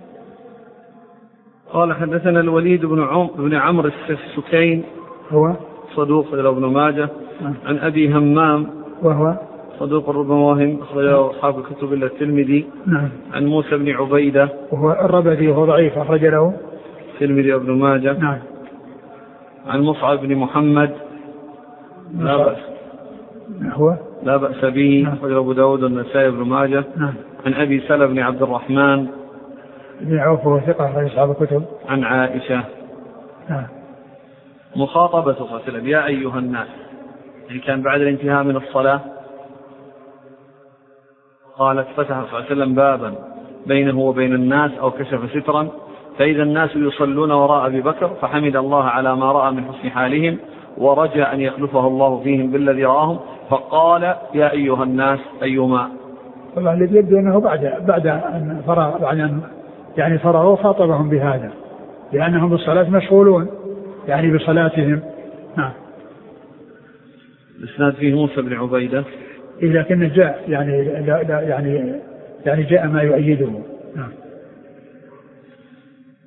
قال حدثنا الوليد بن عم بن عمرو السكين هو صدوق إلى ابن ماجه. نعم. عن أبي همام وهو صدوق ربما وهم أخرجه أصحاب الكتب إلا الترمذي. نعم. عن موسى بن عبيدة وهو الربذي وهو ضعيف أخرج له الترمذي وابن ماجه. نعم. عن مصعب بن محمد لا بأس هو لا بأس به أخرج أبو داود والنسائي وابن ماجه. نعم. عن أبي سلمة بن عبد الرحمن بن عوف وهو ثقة أخرج أصحاب الكتب. عن عائشة. نعم. مخاطبة صلى الله عليه وسلم يا أيها الناس، يعني كان بعد الانتهاء من الصلاة قالت فتح صلى الله عليه وسلم بابا بينه وبين الناس أو كشف سترا فإذا الناس يصلون وراء أبي بكر فحمد الله على ما رأى من حسن حالهم ورجى أن يخلفه الله فيهم بالذي رآهم فقال يا أيها الناس أيما. والله الذي يبدو أنه بعد بعد أن فرغ بعد أن يعني فرغوا خاطبهم بهذا لأنهم بالصلاة مشغولون يعني بصلاتهم. نعم. الإسناد فيه موسى بن عبيدة لكنه جاء يعني لا لا يعني يعني جاء ما يؤيده. نعم.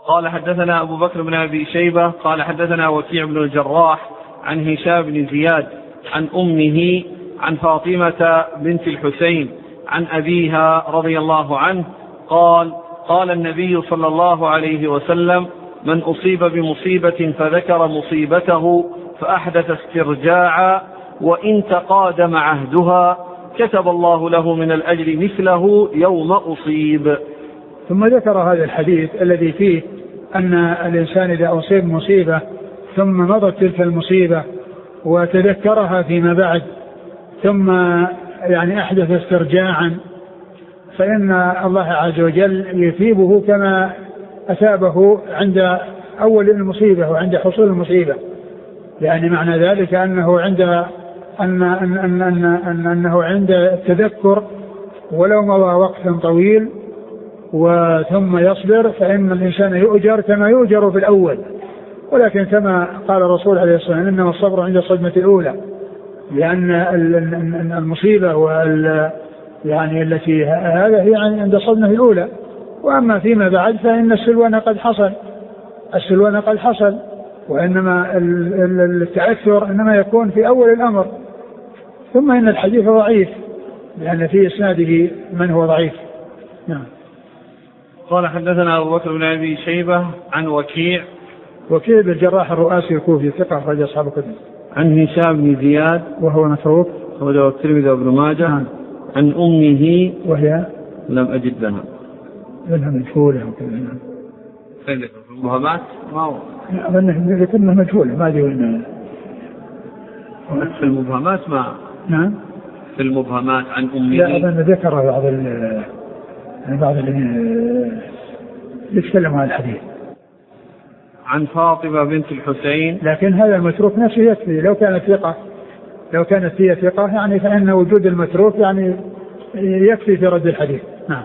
قال حدثنا أبو بكر بن أبي شيبة قال حدثنا وكيع بن الجراح عن هشام بن زياد عن أمه عن فاطمة بنت الحسين عن أبيها رضي الله عنه قال قال النبي صلى الله عليه وسلم من أصيب بمصيبة فذكر مصيبته فأحدث استرجاعا وإن تقادم عهدها كتب الله له من الأجر مثله يوم أصيب. ثم ذكر هذا الحديث الذي فيه أن الإنسان إذا أصيب مصيبة ثم مضت تلك المصيبة وتذكرها فيما بعد ثم يعني أحدث استرجاعا فإن الله عز وجل يثيبه كما أثابه عند أول المصيبة وعند حصول المصيبة، يعني معنى ذلك أنه عند أن أن أن أن أن أنه عند التذكر ولو مضى وقت طويل وثم يصبر فإن الإنسان يؤجر كما يؤجر في الأول، ولكن كما قال الرسول عليه الصلاة والسلام إنما الصبر عند الصدمة الأولى، لأن المصيبة وال يعني التي هذا هي عند الصدمة الأولى، وأما فيما بعد فإن السلوان قد حصل السلوان قد حصل وإنما التأثر إنما يكون في أول الأمر. ثم إن الحديث ضعيف لأن في إسناده من هو ضعيف. نعم. قال حدثنا أبو بكر بن أبي شيبة عن وكيع وكيع بن الجراح الرؤاسي الكوفي ثقة أخرج أصحاب الكتب. عن هشام بن زياد وهو متروك أخرجه الترمذي وابن ماجه. نعم. عن أمه وهي لم أجد لها لها مجهولة وكذا. عندك المبهمات ما هو أظن ذكرنا مجهولة ما أدري وين في المبهمات ما نعم في المبهمات عن أمه لا أظن ذكر بعض ال بعض اللي يتكلموا عن الحديث عن فاطمة بنت الحسين، لكن هذا المتروك نفسه يكفي لو كانت ثقة لو كانت هي ثقة يعني فإن وجود المتروك يعني يكفي في رد الحديث. نعم.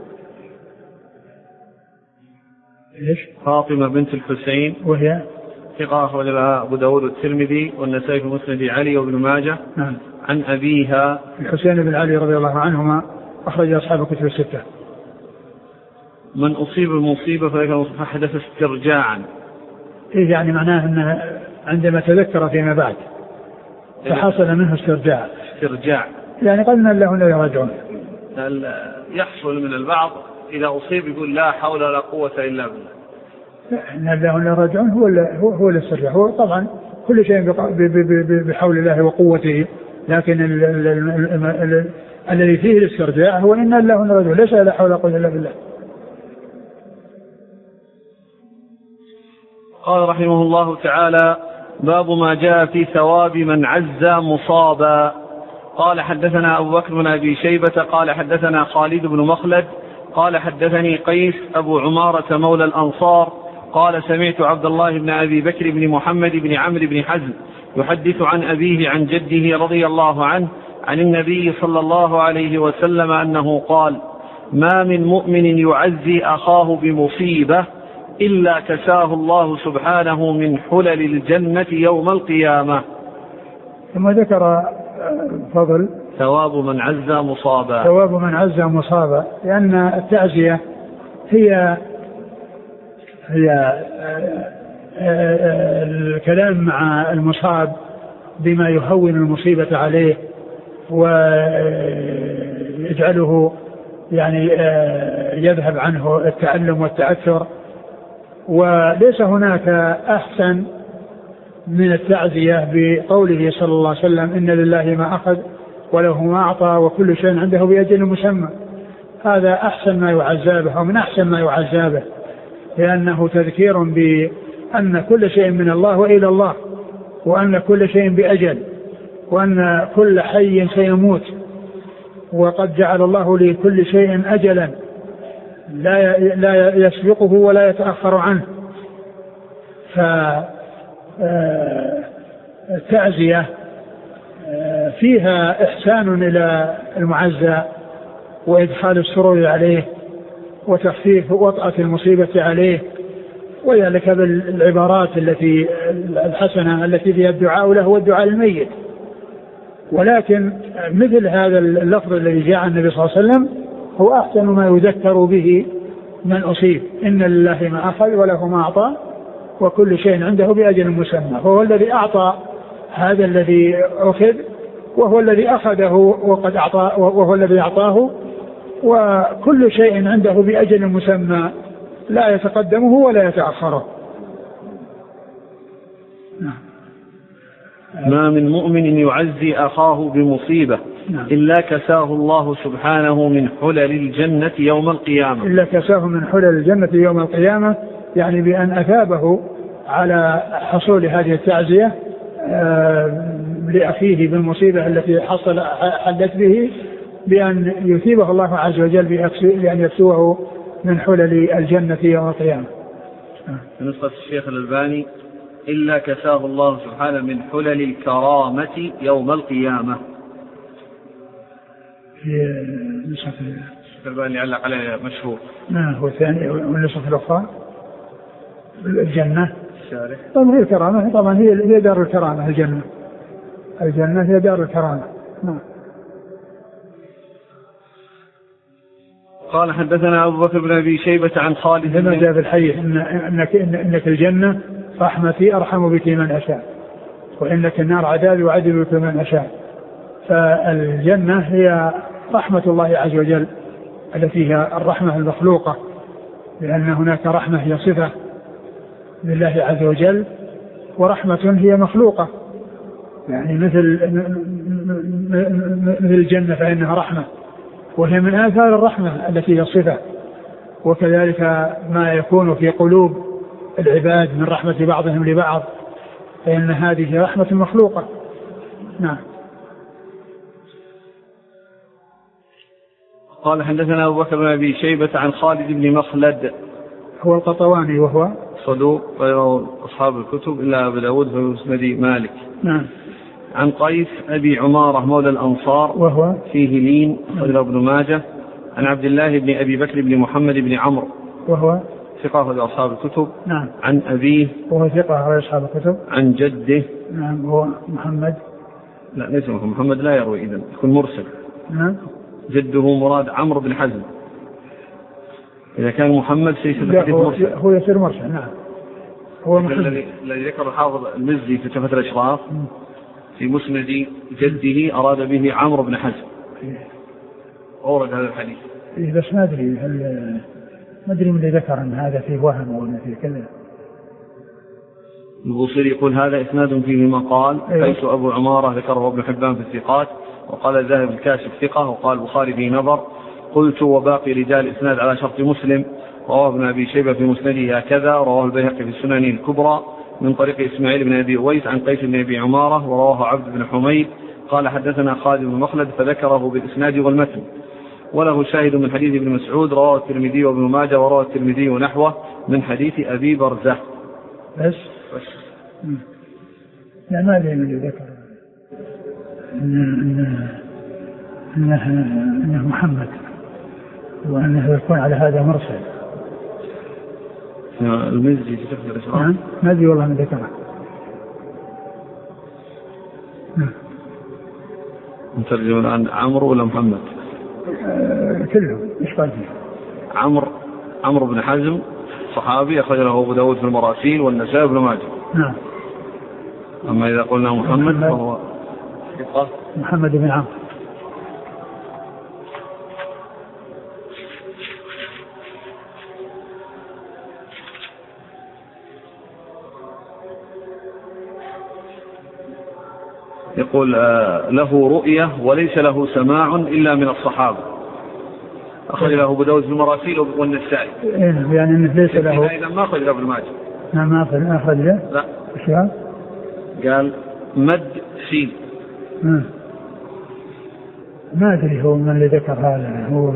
إيش؟ فاطمة بنت الحسين وهي ثقة أخرج لها أبو داود والترمذي والنسائي في مسند علي وابن ماجه. نعم. عن أبيها الحسين بن علي رضي الله عنهما أخرج أصحاب الكتب الستة. من أصيب المصيبة فحدث استرجاعا. إيه يعني معناه أنه عندما تذكر فيما بعد فحصل منه استرجاع. استرجاع يعني قلنا له لا يرجعون. يحصل من البعض إذا أصيب يقول لا حول ولا قوة إلا بالله. إن له لا يرجعون هو هو هو الاسترجاع. هو طبعا كل شيء بحول الله وقوته، لكن ال ال ال ال الذي فيه الاسترجاع هو إن له لا يرجعون ليس لا حول ولا قوة إلا بالله. قال رحمه الله تعالى: باب ما جاء في ثواب من عز مصابا. قال حدثنا أبو بكر بن أبي شيبة قال حدثنا خالد بن مخلد قال حدثني قيس أبو عمارة مولى الأنصار قال سمعت عبد الله بن أبي بكر بن محمد بن عمرو بن حزم يحدث عن أبيه عن جده رضي الله عنه عن النبي صلى الله عليه وسلم أنه قال: ما من مؤمن يعزي أخاه بمصيبة إلا كساه الله سبحانه من حلل الجنة يوم القيامة. ثم ذكر فضل ثواب من عز مصابا. ثواب من عز مصابا، لأن التعزية هي هي الكلام مع المصاب بما يهون المصيبة عليه ويجعله يعني يذهب عنه التألم والتأثر. وليس هناك أحسن من التعزية بقوله صلى الله عليه وسلم: إن لله ما أخذ وله ما أعطى وكل شيء عنده بأجل مسمى. هذا أحسن ما يعزى به ومن أحسن ما يعزى به، لأنه تذكير بأن كل شيء من الله وإلى الله، وأن كل شيء بأجل، وأن كل حي سيموت، وقد جعل الله لكل شيء أجلا لا لا يسبقه ولا يتأخر عنه. فالتعزية فيها إحسان إلى المعزى وإدخال السرور عليه وتخفيف وطأة المصيبة عليه، وذلك بالعبارات التي الحسنة التي فيها الدعاء له والدعاء للميت. ولكن مثل هذا اللفظ الذي جاء عن النبي صلى الله عليه وسلم هو أحسن ما يذكر به من أصيب، إن لله ما أخذ وله ما أعطى وكل شيء عنده بأجل مسمى. فهو الذي أعطى هذا الذي أخذ، وهو الذي أخذه وقد أعطى، وهو الذي أعطاه، وكل شيء عنده بأجل مسمى لا يتقدمه ولا يتأخره. ما من مؤمن يعزي أخاه بمصيبة إلا كساه الله سبحانه من حلل الجنة يوم القيامة. إلا كساه من حلل الجنة يوم القيامة، يعني بأن أثابه على حصول هذه التعزية لأخيه بالمصيبة التي حصل حدث به، بأن يثيبه الله عز وجل بأن يكسوه من حلل الجنة يوم القيامة. نسخة الشيخ الألباني إلا كساه الله سبحانه من حلل الكرامة يوم القيامة. في نسخة الشيخ الألباني علق عليه مشهور. نعم هو الثاني، والنسخة الأخرى الجنة الشارح. طبعا هي الكرامة، طبعا هي هي دار الكرامة، الجنة الجنة هي دار الكرامة. نعم. قال حدثنا أبو بكر بن أبي شيبة عن خالد لما جاء في الحديث إن إنك إنك الجنة رحمتي أرحم بك من أشاء، وإنك النار عذابي وعذب بك من أشاء. فالجنة هي رحمة الله عز وجل التي هي الرحمة المخلوقة، لأن هناك رحمة هي صفة لله عز وجل، ورحمة هي مخلوقة، يعني مثل مثل الجنة فإنها رحمة، وهي من آثار الرحمة التي هي صفة. وكذلك ما يكون في قلوب العباد من رحمة بعضهم لبعض، فإن هذه رحمة مخلوقة. نعم. قال حدثنا أبو بكر بن أبي شيبة عن خالد بن مخلد هو القطواني وهو صدوق غير أصحاب الكتب إلا أبو داود في مسند مالك. نعم. عن قيس أبي عمارة مولى الأنصار وهو فيه لين غير ابن ماجه. عن عبد الله بن أبي بكر بن محمد بن عمرو وهو ثقة غير أصحاب الكتب. نعم. عن أبيه وهو ثقة غير أصحاب الكتب. عن جده نعم هو محمد، لا ليس محمد، لا يروي، إذن يكون مرسل. نعم. جده مراد عمرو بن حزم، إذا كان محمد سيصير حديث مرسل. هو يصير مرسل. نعم. هو الذي الذي ذكر الحافظ المزي في تحفة الأشراف في مسند جده أراد به عمرو بن حزم، أورد هذا الحديث. إيه بس ما أدري هل ما أدري من اللي ذكر أن هذا فيه وهم أو أن فيه كذا. البوصيري يقول هذا إسناد فيه مقال. أيوة. قيس أبو عمارة ذكره ابن حبان في الثقات، وقال الذهبي الكاشف ثقة، وقال البخاري في نظر. قلت وباقي رجال إسناد على شرط مسلم. رواه ابن أبي شيبة في مسنده هكذا، رواه البيهقي في السنن الكبرى من طريق إسماعيل بن أبي أويس عن قيس بن أبي عمارة، ورواه عبد بن حميد قال حدثنا خالد بن مخلد فذكره بالإسناد والمتن، وله شاهد من حديث ابن مسعود رواه الترمذي وابن ماجه، ورواه الترمذي ونحوه من حديث أبي برزة. بس بس لا ما أدري من اللي ذكر إنه إنه إنه محمد، وأنه يكون على هذا مرسل. المزي في تحفة الأشراف. نعم ما أدري والله من ذكره. مترجمون عن عمرو ولا محمد؟ أه كلهم إيش قال فيه؟ عمرو عمرو بن حزم صحابي أخرج له أبو داود في المراسيل والنسائي بن ماجه. نعم. أما إذا قلنا محمد, محمد فهو محمد بن عمرو. يقول له رؤية وليس له سماع إلا من الصحابة، أخرج له أبو داود في المراسيل والنسائي. يعني أنه ليس له. إذا ما أخرج له ابن ماجه. نعم ما أخرج له. لا. إيش قال؟ قال مد سين. ما أدري هو من اللي ذكر هذا. هو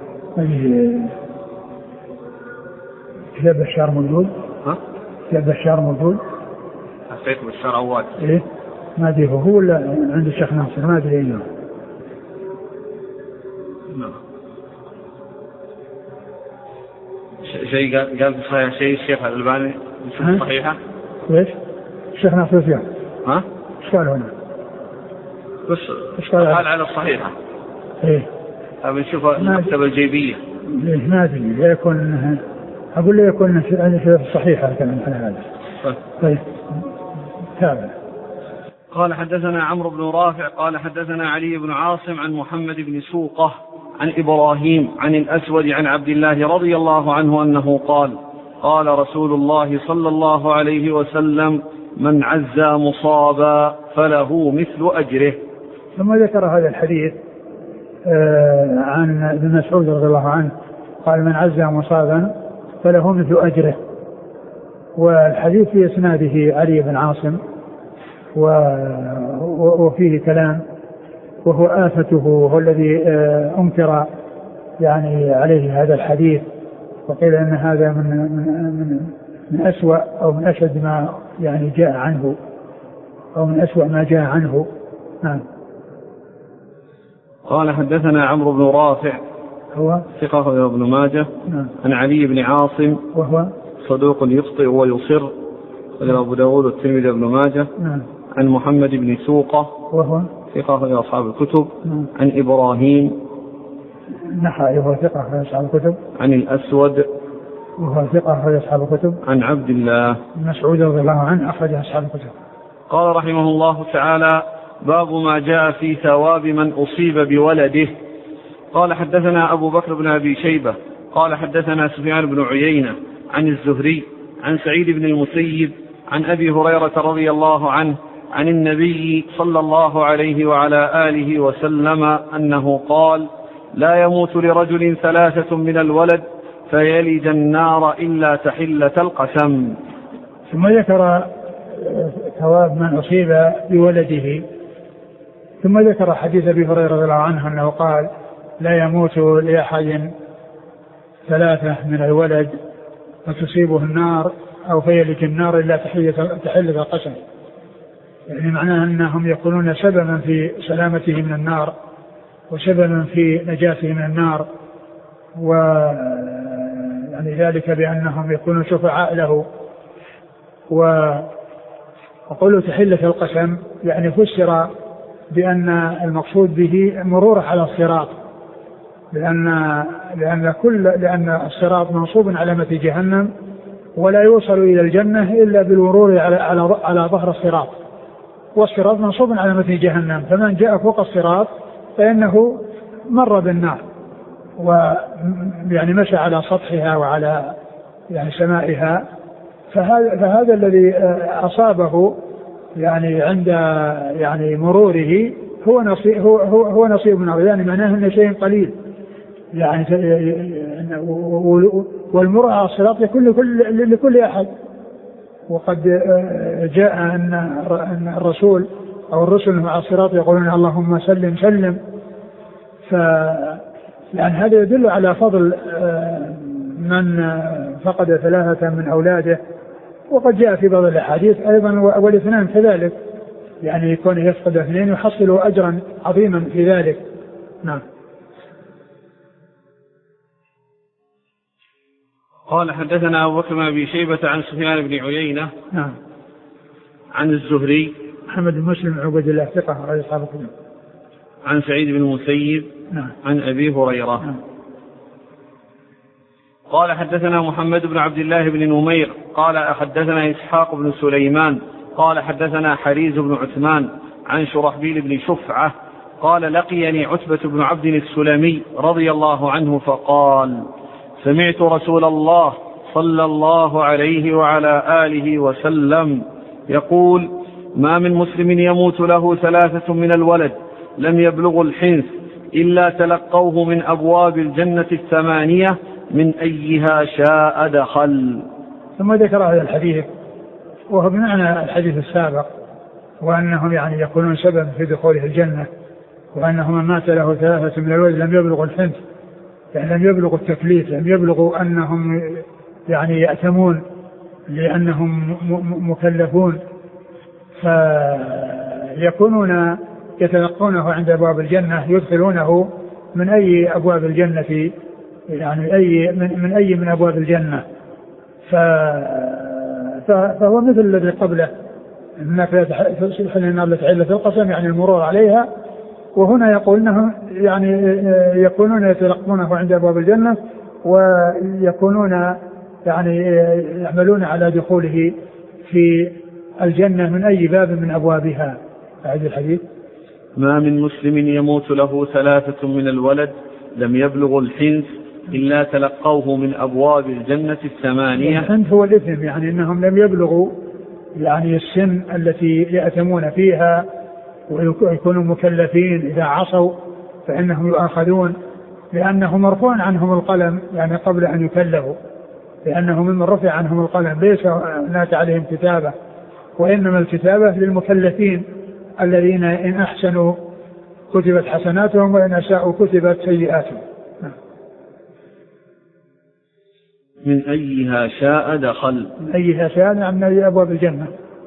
كتاب بشار موجود. ها؟ كتاب بشار موجود. حسيت بشار عواد. إيه ما أدري هو ولا عند الشيخ ناصر ما أدري إنه. نعم. شيء قال قال في صحيح شيء الشيخ الألباني صحيحة. ليش؟ الشيخ ناصر فيها. ها؟ إيش قال هنا؟ بس قال على الصحيحة. إيه. أبي نشوف المكتبة الجيبية. لإسناده لا يكون، أقول لا يكون في الصحيحة كلام هذا. طيب تابع. قال حدثنا عمرو بن رافع قال حدثنا علي بن عاصم عن محمد بن سوقة عن إبراهيم عن الأسود عن عبد الله رضي الله عنه أنه قال قال رسول الله صلى الله عليه وسلم من عزى مصابا فله مثل أجره. ثم ذكر هذا الحديث عن ابن مسعود رضي الله عنه قال من عزى مصابا فله مثل أجره. والحديث في إسناده علي بن عاصم وفيه كلام، وهو آفته، وهو الذي أنكر يعني عليه هذا الحديث، وقيل أن هذا من من من أسوأ أو من أشد ما يعني جاء عنه، أو من أسوأ ما جاء عنه. نعم. قال حدثنا عمرو بن رافع هو ثقة ابن ماجه. نعم. عن علي بن عاصم وهو صدوق يخطئ ويصر أبو داود والترمذي ابن ماجه. نعم. عن محمد بن سوقة وهو ثقة أصحاب الكتب. نعم. عن إبراهيم نحى وهو ثقة في أصحاب الكتب. عن الأسود وهو ثقة في أصحاب الكتب. عن عبد الله مسعود رضي الله عنه أخرج أصحاب الكتب. قال رحمه الله تعالى باب ما جاء في ثواب من أصيب بولده. قال حدثنا أبو بكر بن أبي شيبة قال حدثنا سفيان بن عيينة عن الزهري عن سعيد بن المسيب عن أبي هريرة رضي الله عنه عن النبي صلى الله عليه وعلى آله وسلم أنه قال لا يموت لرجل ثلاثة من الولد فيلج النار إلا تحلة القسم. ثم ذكر ثواب من أصيب بولده، ثم ذكر حديث أبي هريرة رضي الله عنه أنه قال لا يموت لأحد ثلاثة من الولد فتصيبه النار أو فيلج النار إلا تحلة القسم، يعني معناه أنهم يكونون سببا في سلامته من النار وسببا في نجاته من النار، و يعني ذلك بأنهم يكونون شفعاء له. وقولوا تحلة القسم يعني فسر بأن المقصود به مرور على الصراط، لأن لأن كل لأن الصراط منصوب على متن جهنم ولا يوصل إلى الجنة إلا بالمرور على على على ظهر الصراط، والصراط منصوب على متن جهنم، فمن جاء فوق الصراط فإنه مر بالنار ويعني مشى على سطحها وعلى يعني سمائها، فهذا فهذا الذي أصابه يعني عند يعني مروره هو نصيب هو هو, هو نصيب النار، يعني معناه أن شيء قليل يعني، والمرور على الصراط يكون لكل لكل أحد. وقد جاء أن الرسول أو الرسل على الصراط يقولون اللهم سلم سلم، ف يعني هذا يدل على فضل من فقد ثلاثة من أولاده. وقد جاء في بعض الأحاديث أيضا والاثنان كذلك، يعني يكون يفقد اثنين يحصل أجرا عظيما في ذلك. نعم. قال حدثنا أبو بكر بن أبي شيبة عن سفيان بن عيينة. نعم. عن الزهري محمد بن مسلم بن عبد الله ثقة رضي الله عنه. عن سعيد بن المسيب. نعم. عن أبي هريرة. نعم. قال حدثنا محمد بن عبد الله بن نمير قال حدثنا إسحاق بن سليمان قال حدثنا حريز بن عثمان عن شرحبيل بن شفعة قال لقيني عتبة بن عبد السلمي رضي الله عنه فقال سمعت رسول الله صلى الله عليه وعلى آله وسلم يقول ما من مسلم يموت له ثلاثة من الولد لم يبلغ الحنث إلا تلقوه من أبواب الجنة الثمانية من أيها شاء دخل. ثم ذكر هذا الحديث وهو بمعنى الحديث السابق، وأنهم يعني يكونون سبب في دخوله الجنة، وأنهم من مات له ثلاثة من الولد لم يبلغ الحنث، يعني لم يبلغوا التكليف، لم يبلغوا أنهم يعني يأتمون لأنهم مكلفون، فيكونون يتلقونه عند أبواب الجنة، يدخلونه من أي أبواب الجنة، يعني أي من, من أي من أبواب الجنة. فهو مثل الذي قبله، هناك يدخل النار لتحلة القسم يعني المرور عليها، وهنا يقول انهم يعني يكونون يتلقونه عند ابواب الجنه ويكونون يعني يعملون على دخوله في الجنة من أي باب من أبوابها. أعد الحديث. ما من مسلم يموت له ثلاثة من الولد لم يبلغ الحنث إلا تلقوه من أبواب الجنة الثمانية. الحنث هو الإثم، يعني أنهم لم يبلغوا يعني السن التي يأتمون فيها ويكونوا مكلفين، إذا عصوا فإنهم يؤاخذون لأنهم مرفوع عنهم القلم يعني قبل أن يكلفوا، لأنهم من رفع عنهم القلم ليس هناك عليهم كتابة، وإنما الكتابة للمكلفين الذين إن أحسنوا كتبت حسناتهم وإن أساءوا كتبت سيئاتهم. من أيها شاء دخل. من أيها شاء من أي أبواب الجنة.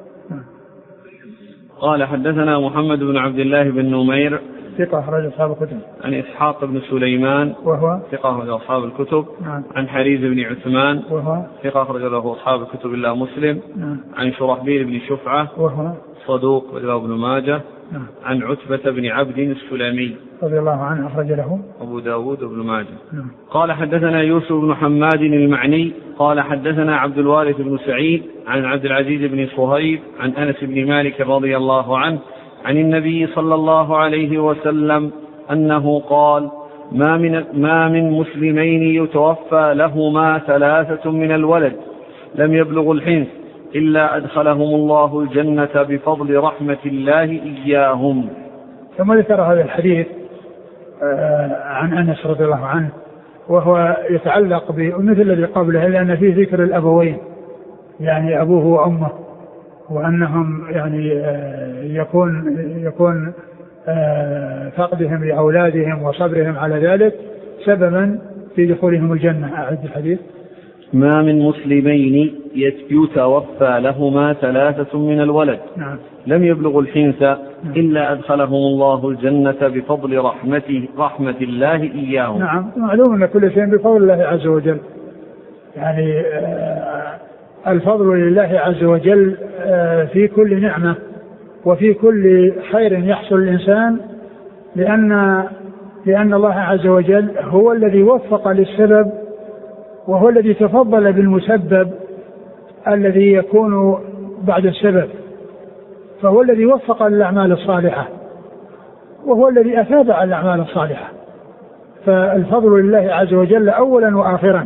قال حدثنا محمد بن عبد الله بن نمير ثقة أخرج أصحاب الكتب. عن إسحاق بن سليمان وهو ثقة أخرج أصحاب الكتب. نعم. عن حريز بن عثمان وهو ثقة أخرج له أصحاب الكتب إلا مسلم. نعم. عن شرحبيل بن شفعة وهو صدوق رواه ابن ماجه. نعم. عن عتبة بن عبد السلمي رضي الله عنه أخرج له أبو داود وابن ماجه. نعم. قال حدثنا يوسف بن حماد المعني قال حدثنا عبد الوارث بن سعيد عن عبد العزيز بن صهيب عن أنس بن مالك رضي الله عنه عن النبي صلى الله عليه وسلم أنه قال ما من, ما من مسلمين يتوفى لهما ثلاثة من الولد لم يبلغ الحنث إلا أدخلهم الله الجنة بفضل رحمة الله إياهم. ثم ذكر هذا الحديث عن أنس رضي الله عنه وهو يتعلق بمثل الذي قبله، لأن فيه ذكر الأبوين يعني أبوه وأمه، وأنهم يعني يكون يكون فقدهم لأولادهم وصبرهم على ذلك سببا في دخولهم الجنة. أعد الحديث. ما من مسلمين يتوفى لهما ثلاثة من الولد نعم. لم يبلغ الحنث نعم. إلا أدخلهم الله الجنة بفضل رحمته رحمة الله إياهم. نعم. معلوم أن كل شيء بفضل الله عز وجل، يعني الفضل لله عز وجل في كل نعمة وفي كل خير يحصل الإنسان، لأن لأن الله عز وجل هو الذي وفق للسبب وهو الذي تفضل بالمسبب الذي يكون بعد السبب، فهو الذي وفق للأعمال الصالحة وهو الذي أثاب على الأعمال الصالحة، فالفضل لله عز وجل أولا وآخرا،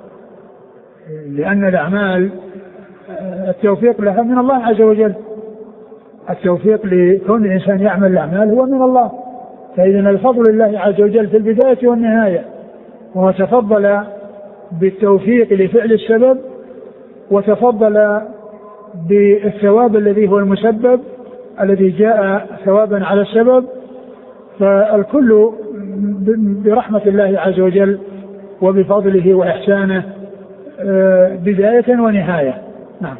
لأن الأعمال التوفيق لها من الله عز وجل، التوفيق لكون الإنسان يعمل الأعمال هو من الله، فإذا الفضل لله عز وجل في البداية والنهاية، وهو تفضل بالتوفيق لفعل السبب وتفضل بالثواب الذي هو المسبب الذي جاء ثوابا على السبب، فالكل برحمة الله عز وجل وبفضله وإحسانه بداية ونهاية. نعم.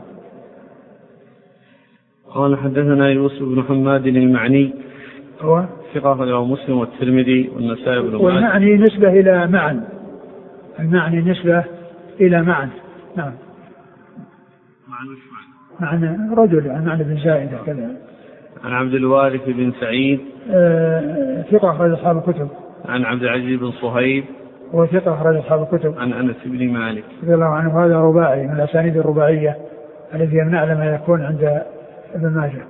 قال حدثنا يوسف بن حماد المعني هو ثقة أخرجه مسلم والترمذي والنسائي بن ماجه. والمعني نسبة إلى معن، المعني نسبة إلى معن. نعم. معن رجل عن معنى بن زائدة كذا. عن عبد الوارث بن سعيد آه ثقة أخرج أصحاب الكتب. عن عبد العزيز بن صهيب وثقة أخرج أصحاب الكتب. عن أنس بن مالك رضي الله عنه. هذا رباعي من الأسانيد الرباعية الذي يمنع لما يكون عند ابن ماجه.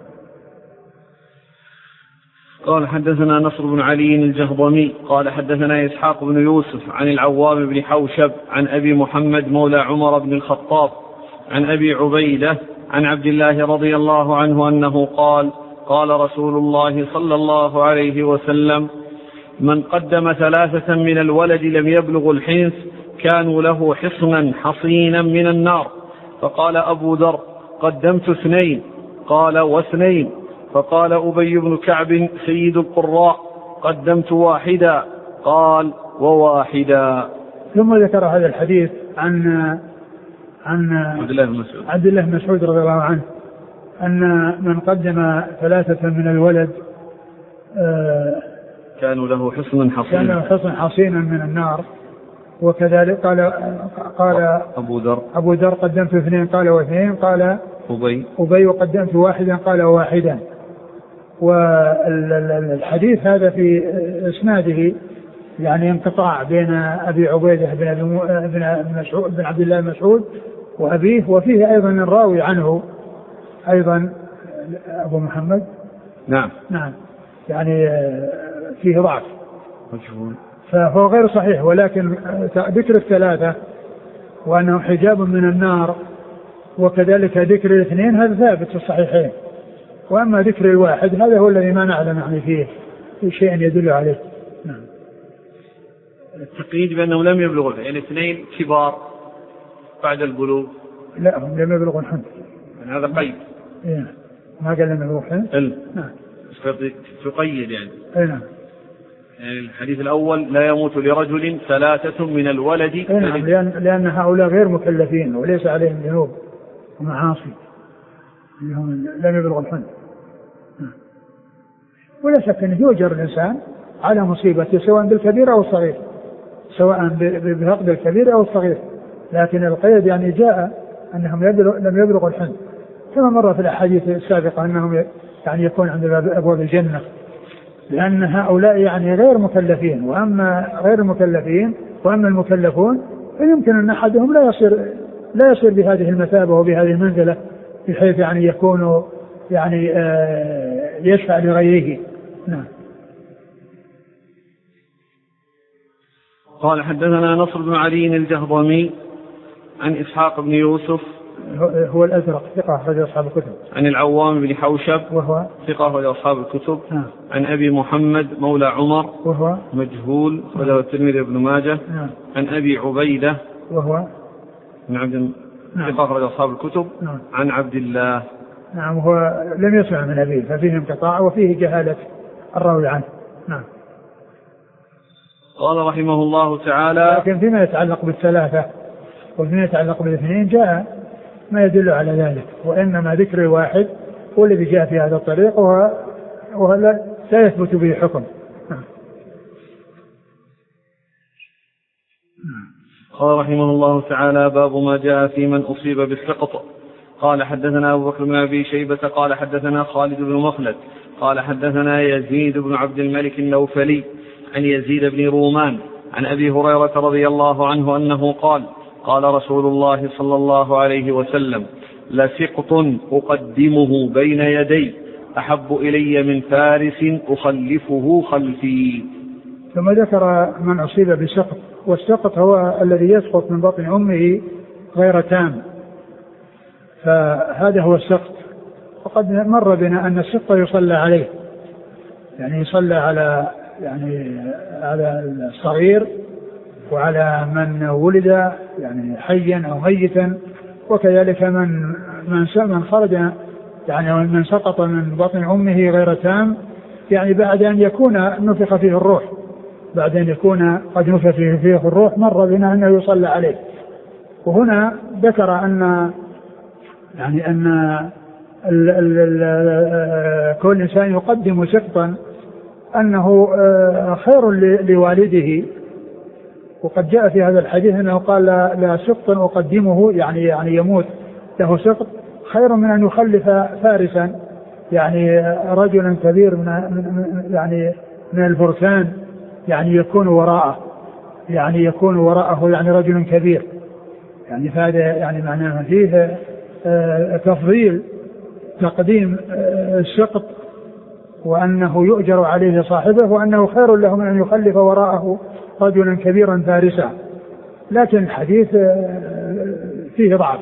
قال حدثنا نصر بن علي الجهضمي قال حدثنا إسحاق بن يوسف عن العوام بن حوشب عن أبي محمد مولى عمر بن الخطاب عن أبي عبيدة عن عبد الله رضي الله عنه أنه قال قال رسول الله صلى الله عليه وسلم من قدم ثلاثة من الولد لم يبلغ الحنث كانوا له حصنا حصينا من النار. فقال أبو ذر قدمت اثنين، قال واثنين. فقال أبي بن كعب سيد القراء قدمت واحدا، قال وواحدا. ثم ذكر هذا الحديث عن عن عبد الله بن مسعود عبد الله بن مسعود رضي الله عنه أن من قدم ثلاثة من الولد كانوا له حصنا حصينا كان له حصن حصينا من النار. وكذلك قال قال أبو ذر أبو ذر قدمت اثنين، قال واثنين. قال أبي أبي وقدمت واحدا، قال واحدا. والحديث هذا في إسناده يعني انقطاع بين أبي عبيدة بن, بن, مسعود بن عبد الله المسعود وأبيه، وفيه أيضا الراوي عنه أيضا أبو محمد. نعم نعم يعني فيه ضعف مجهول، فهو غير صحيح. ولكن ذكر الثلاثة وأنه حجاب من النار وكذلك ذكر الاثنين هذا ثابت في الصحيحين. وأما ذكر الواحد هذا هو الذي ما نعلم يعني فيه شيء يدل عليه. نعم. التقييد بأنه لم يبلغوا يعني اثنين كبار بعد البلوغ. لا هم لم يبلغوا الحنث يعني هذا قيد. إيه ما قال لم يبلغوا الحنث. نعم تقيد يعني. إيه نعم. يعني الحديث الأول لا يموت لرجل ثلاثة من الولد. إيه نعم لأن, لأن هؤلاء غير مكلفين وليس عليهم ذنوب ومعاصي لم يبلغوا الحنث. ولا شك أنه يؤجر الإنسان على مصيبته سواء بالكبير أو الصغير، سواء بفقد الكبير أو الصغير، لكن القيد يعني جاء أنهم لم يبلغوا الحنث كما مر في الأحاديث السابقة أنهم يعني يكون عند أبواب الجنة، لأن هؤلاء يعني غير مكلفين. وأما غير المكلفين وأما المكلفون فيمكن أن أحدهم لا يصير لا يصير بهذه المثابة وبهذه المنزلة بحيث يعني يكون يعني آه يشفع لغيره. نعم. قال حدثنا نصر بن علي الجهضمي عن إسحاق بن يوسف هو الأزرق ثقة أخرج أصحاب الكتب. عن العوام بن حوشب وهو ثقة أخرج أصحاب الكتب. نعم. عن أبي محمد مولى عمر وهو مجهول وله الترمذي بن ماجه. نعم. عن أبي عبيدة وهو من عبد ثقة أخرج أصحاب الكتب. نعم. عن عبد الله. نعم هو لم يسمع من أبيه ففيه انقطاع وفيه جهالة الراوي عنه. نعم. قال رحمه الله تعالى لكن فيما يتعلق بالثلاثة وفيما يتعلق بالاثنين جاء ما يدل على ذلك، وإنما ذكر الواحد هو الذي جاء في هذا الطريق وهو لا يثبت به حكم. قال رحمه الله تعالى باب ما جاء في من أصيب بالسقط. قال حدثنا أبو بكر بن أبي شيبة قال حدثنا خالد بن مخلد قال حدثنا يزيد بن عبد الملك النوفلي عن يزيد بن رومان عن أبي هريرة رضي الله عنه أنه قال قال رسول الله صلى الله عليه وسلم لسقط أقدمه بين يدي أحب إلي من فارس أخلفه خلفي. ثم ذكر من أصيب بسقط، والسقط هو الذي يسقط من بطن أمه غير تام، فهذا هو السقط. وقد مر بنا أن السقط يصلى عليه، يعني يصلى على يعني على الصغير وعلى من ولد يعني حيا أو ميتا، وكذلك من من من خرج يعني من سقط من بطن أمه غير تام، يعني بعد أن يكون نفخ فيه الروح، بعد أن يكون قد نفخ فيه الروح مر بنا أنه يصلى عليه. وهنا ذكر أن يعني أن ال ال ال كل إنسان يقدم سقطا أنه خير لوالده، وقد جاء في هذا الحديث أنه قال لا سقط أقدمه يعني يعني يموت له سقط خير من أن يخلف فارسا يعني رجلا كبير من يعني من الفرسان يعني يكون وراءه يعني يكون وراءه يعني رجل كبير، يعني هذا يعني معناه فيه تفضيل تقديم السقط وأنه يؤجر عليه صاحبه، وأنه خير له من أن يخلف وراءه رجلا كبيرا فارسا. لكن الحديث فيه ضعف.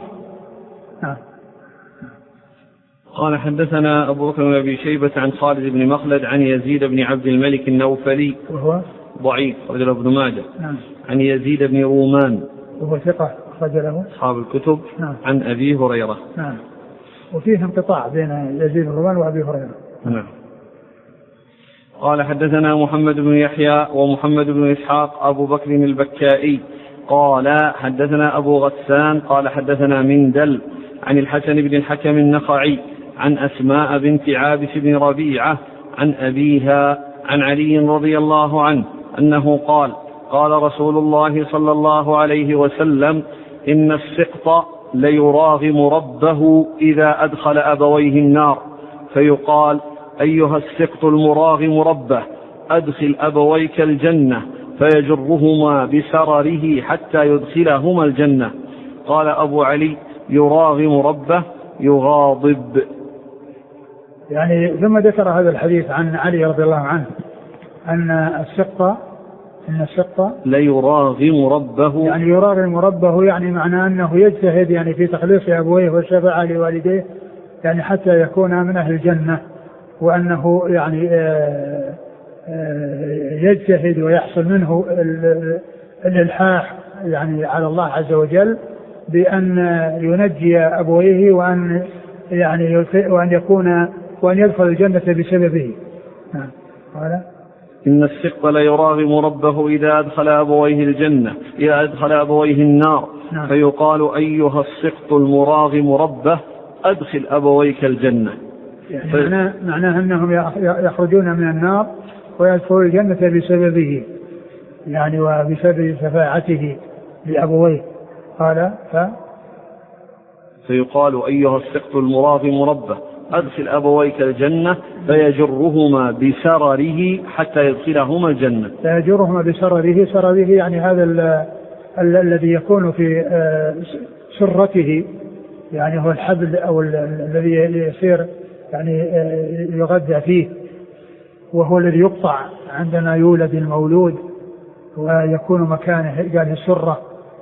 قال حدثنا أبو بكر بن أبي شيبة عن خالد بن مخلد عن يزيد بن عبد الملك النوفلي وهو ضعيف رجل ابن ماجه. نعم. عن يزيد بن رومان وهو ثقة أخرج له أصحاب الكتب. نعم. عن أبي هريرة. نعم. وفيه انقطاع بين يزيد بن رومان وأبي هريرة. نعم. قال حدثنا محمد بن يحيى ومحمد بن إسحاق أبو بكر البكائي قال حدثنا أبو غسان قال حدثنا مندل عن الحسن بن الحكم النخعي عن أسماء بنت عابس بن ربيعة عن أبيها عن علي رضي الله عنه أنه قال قال رسول الله صلى الله عليه وسلم إن السقط ليراغم ربه إذا أدخل أبويه النار فيقال أيها السقط المراغم ربه أدخل أبويك الجنة فيجرهما بسرره حتى يدخلهما الجنة. قال أبو علي: يراغم ربه يغاضب. يعني ثم ذكر هذا الحديث عن علي رضي الله عنه أن السقط إن السقط ليراغم ربه، يعني يراغم ربه، يعني معناه أنه يجتهد يعني في تخليص أبويه والشفاعة لوالديه، يعني حتى يكون من أهل الجنة، وأنه يعني يجتهد ويحصل منه الإلحاح يعني على الله عز وجل بأن ينجي أبويه، وأن يعني وأن يكون وأن يدخل الجنة بسببه. نعم. قال: إن السقط ليراغم ربه إذا أدخل أبويه الجنة إذا أدخل أبويه النار. نعم. فيقال: أيها السقط المراغم ربه أدخل أبويك الجنة. يعني ف... معناه, معناه أنهم يخرجون من النار ويدخلون الجنة بسببه، يعني وبسبب شفاعته لأبويه. قال: ف... فيقال: أيها السقط المراغم ربه أدخل أبويك الجنة فيجرهما بسرره حتى يدخلهما الجنة. فيجرهما بسرره، سرره يعني هذا ال ال الذي يكون في سرته، يعني هو الحبل أو الذي يصير يعني يغذى فيه، وهو الذي يقطع عندما يولد المولود ويكون مكانه قال السرة،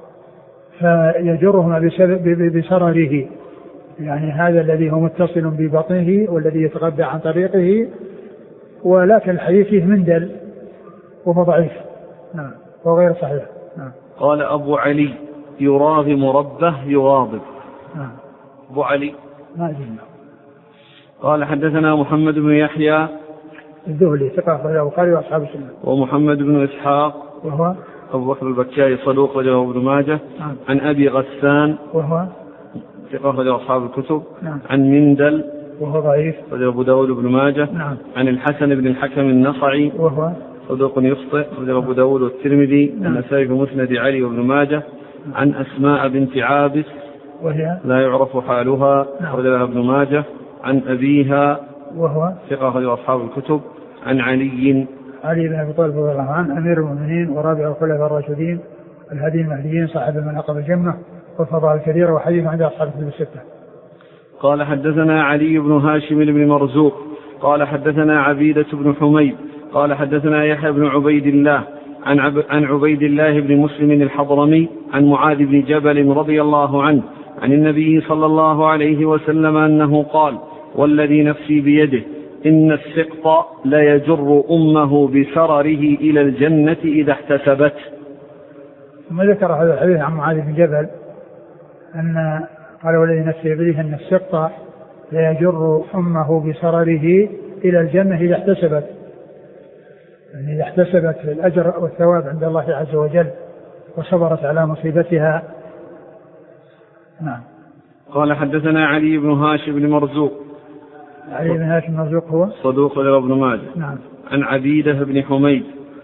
فيجرهما بسرره، يعني هذا الذي هو متصل ببطنه والذي يتغذى عن طريقه. ولكن الحديث فيه مندل وهو ضعيف. نعم. وغير صحيح. نعم. قال أبو علي: يراغم ربه يغاضب. نعم. أبو علي ما أجلنا. قال: حدثنا محمد بن يحيى الذهلي ثقة أخرجه البخاري وأصحاب السنة. ومحمد بن إسحاق وهو أبو بكر البكائي صدوق رجله ابن ماجه. نعم. عن أبي غسان وهو ثقة أخرجه أصحاب الكتب. نعم. عن مندل وهو ضعيف رجله أبو داود بن ماجه. نعم. عن الحسن بن الحكم النخعي وهو صدوق يخطئ رجله أبو داود والترمذي. نعم. النسائي في مسند علي وابن ماجه. عن أسماء بنت عابس وهي لا يعرف حالها نعم. رجله ابن ماجه. عن أبيها وهو ثقة أخرجه أصحاب الكتب. عن علي علي بن أبي طالب رضي الله عنه أمير المؤمنين ورابع الخلفاء الراشدين الهادي المهديين صاحب المناقب الجمة والفضائل الكثيرة وحديث عند أصحاب الكتب الستة. قال: حدثنا علي بن هاشم بن مرزوق قال: حدثنا عبيدة بن حميد قال: حدثنا يحيى بن عبيد الله عن, عب... عن عبيد الله بن مسلم الحضرمي عن معاذ بن جبل رضي الله عنه عن النبي صلى الله عليه وسلم أنه قال: والذي نفسي بيده إن السقط ليجر أمه بسرره إلى الجنة إذا احتسبت. ثم ذكر هذا الحديث عن معاذ بن جبل أن قال: والذي نفسي بيده أن السقط ليجر أمه بسرره إلى الجنة إذا احتسبت، يعني إذا احتسبت الأجر والثواب عند الله عز وجل وصبرت على مصيبتها. نعم. قال: حدثنا علي بن هاشم بن مرزوق علي بن هاشم مرزوق هو صدوق له ابن ماجه. نعم. عن عبيدة بن حميد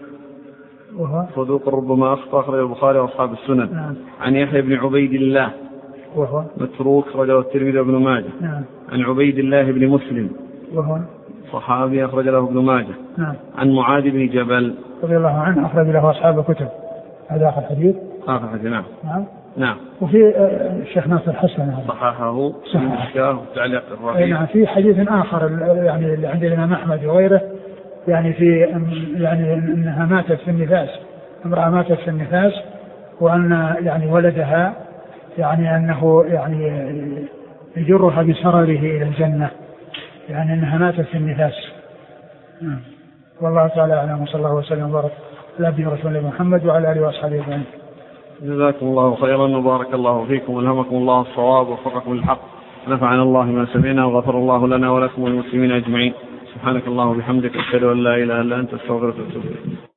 وهو صدوق ربما أخطأ أخرج البخاري وأصحاب السنن. نعم. عن يحيى بن عبيد الله وهو متروك رجل الترمذي وابن ماجه. نعم. عن عبيد الله بن مسلم وهو صحابي أخرج له ابن ماجه. نعم. عن معاذ بن جبل رضي الله عنه أخرج له أصحاب الكتب. هذا آخر حديث. آخر حديث. نعم. نعم. نعم. وفي الشيخ ناصر الحسن صححه في المشكاة والتعليق الرحيم. نعم. في حديث آخر يعني اللي عند الإمام أحمد وغيره يعني في يعني أنها ماتت في النفاس، امرأة ماتت في النفاس، وأن يعني ولدها يعني أنه يعني يجرها بسرره إلى الجنة، يعني أنها ماتت في النفاس. نعم. والله تعالى أعلم، وصلى الله وسلم وبارك على عبده ورسوله محمد وعلى آله وأصحابه أجمعين. جزاكم الله خيرا وبارك الله فيكم والهمكم الله الصواب ووفقكم للحق، نفعنا الله ما سمعنا وغفر الله لنا ولكم والمسلمين أجمعين. سبحانك اللهم وبحمدك أشهد أن لا إله إلا أنت أستغفرك وأتوب إليك.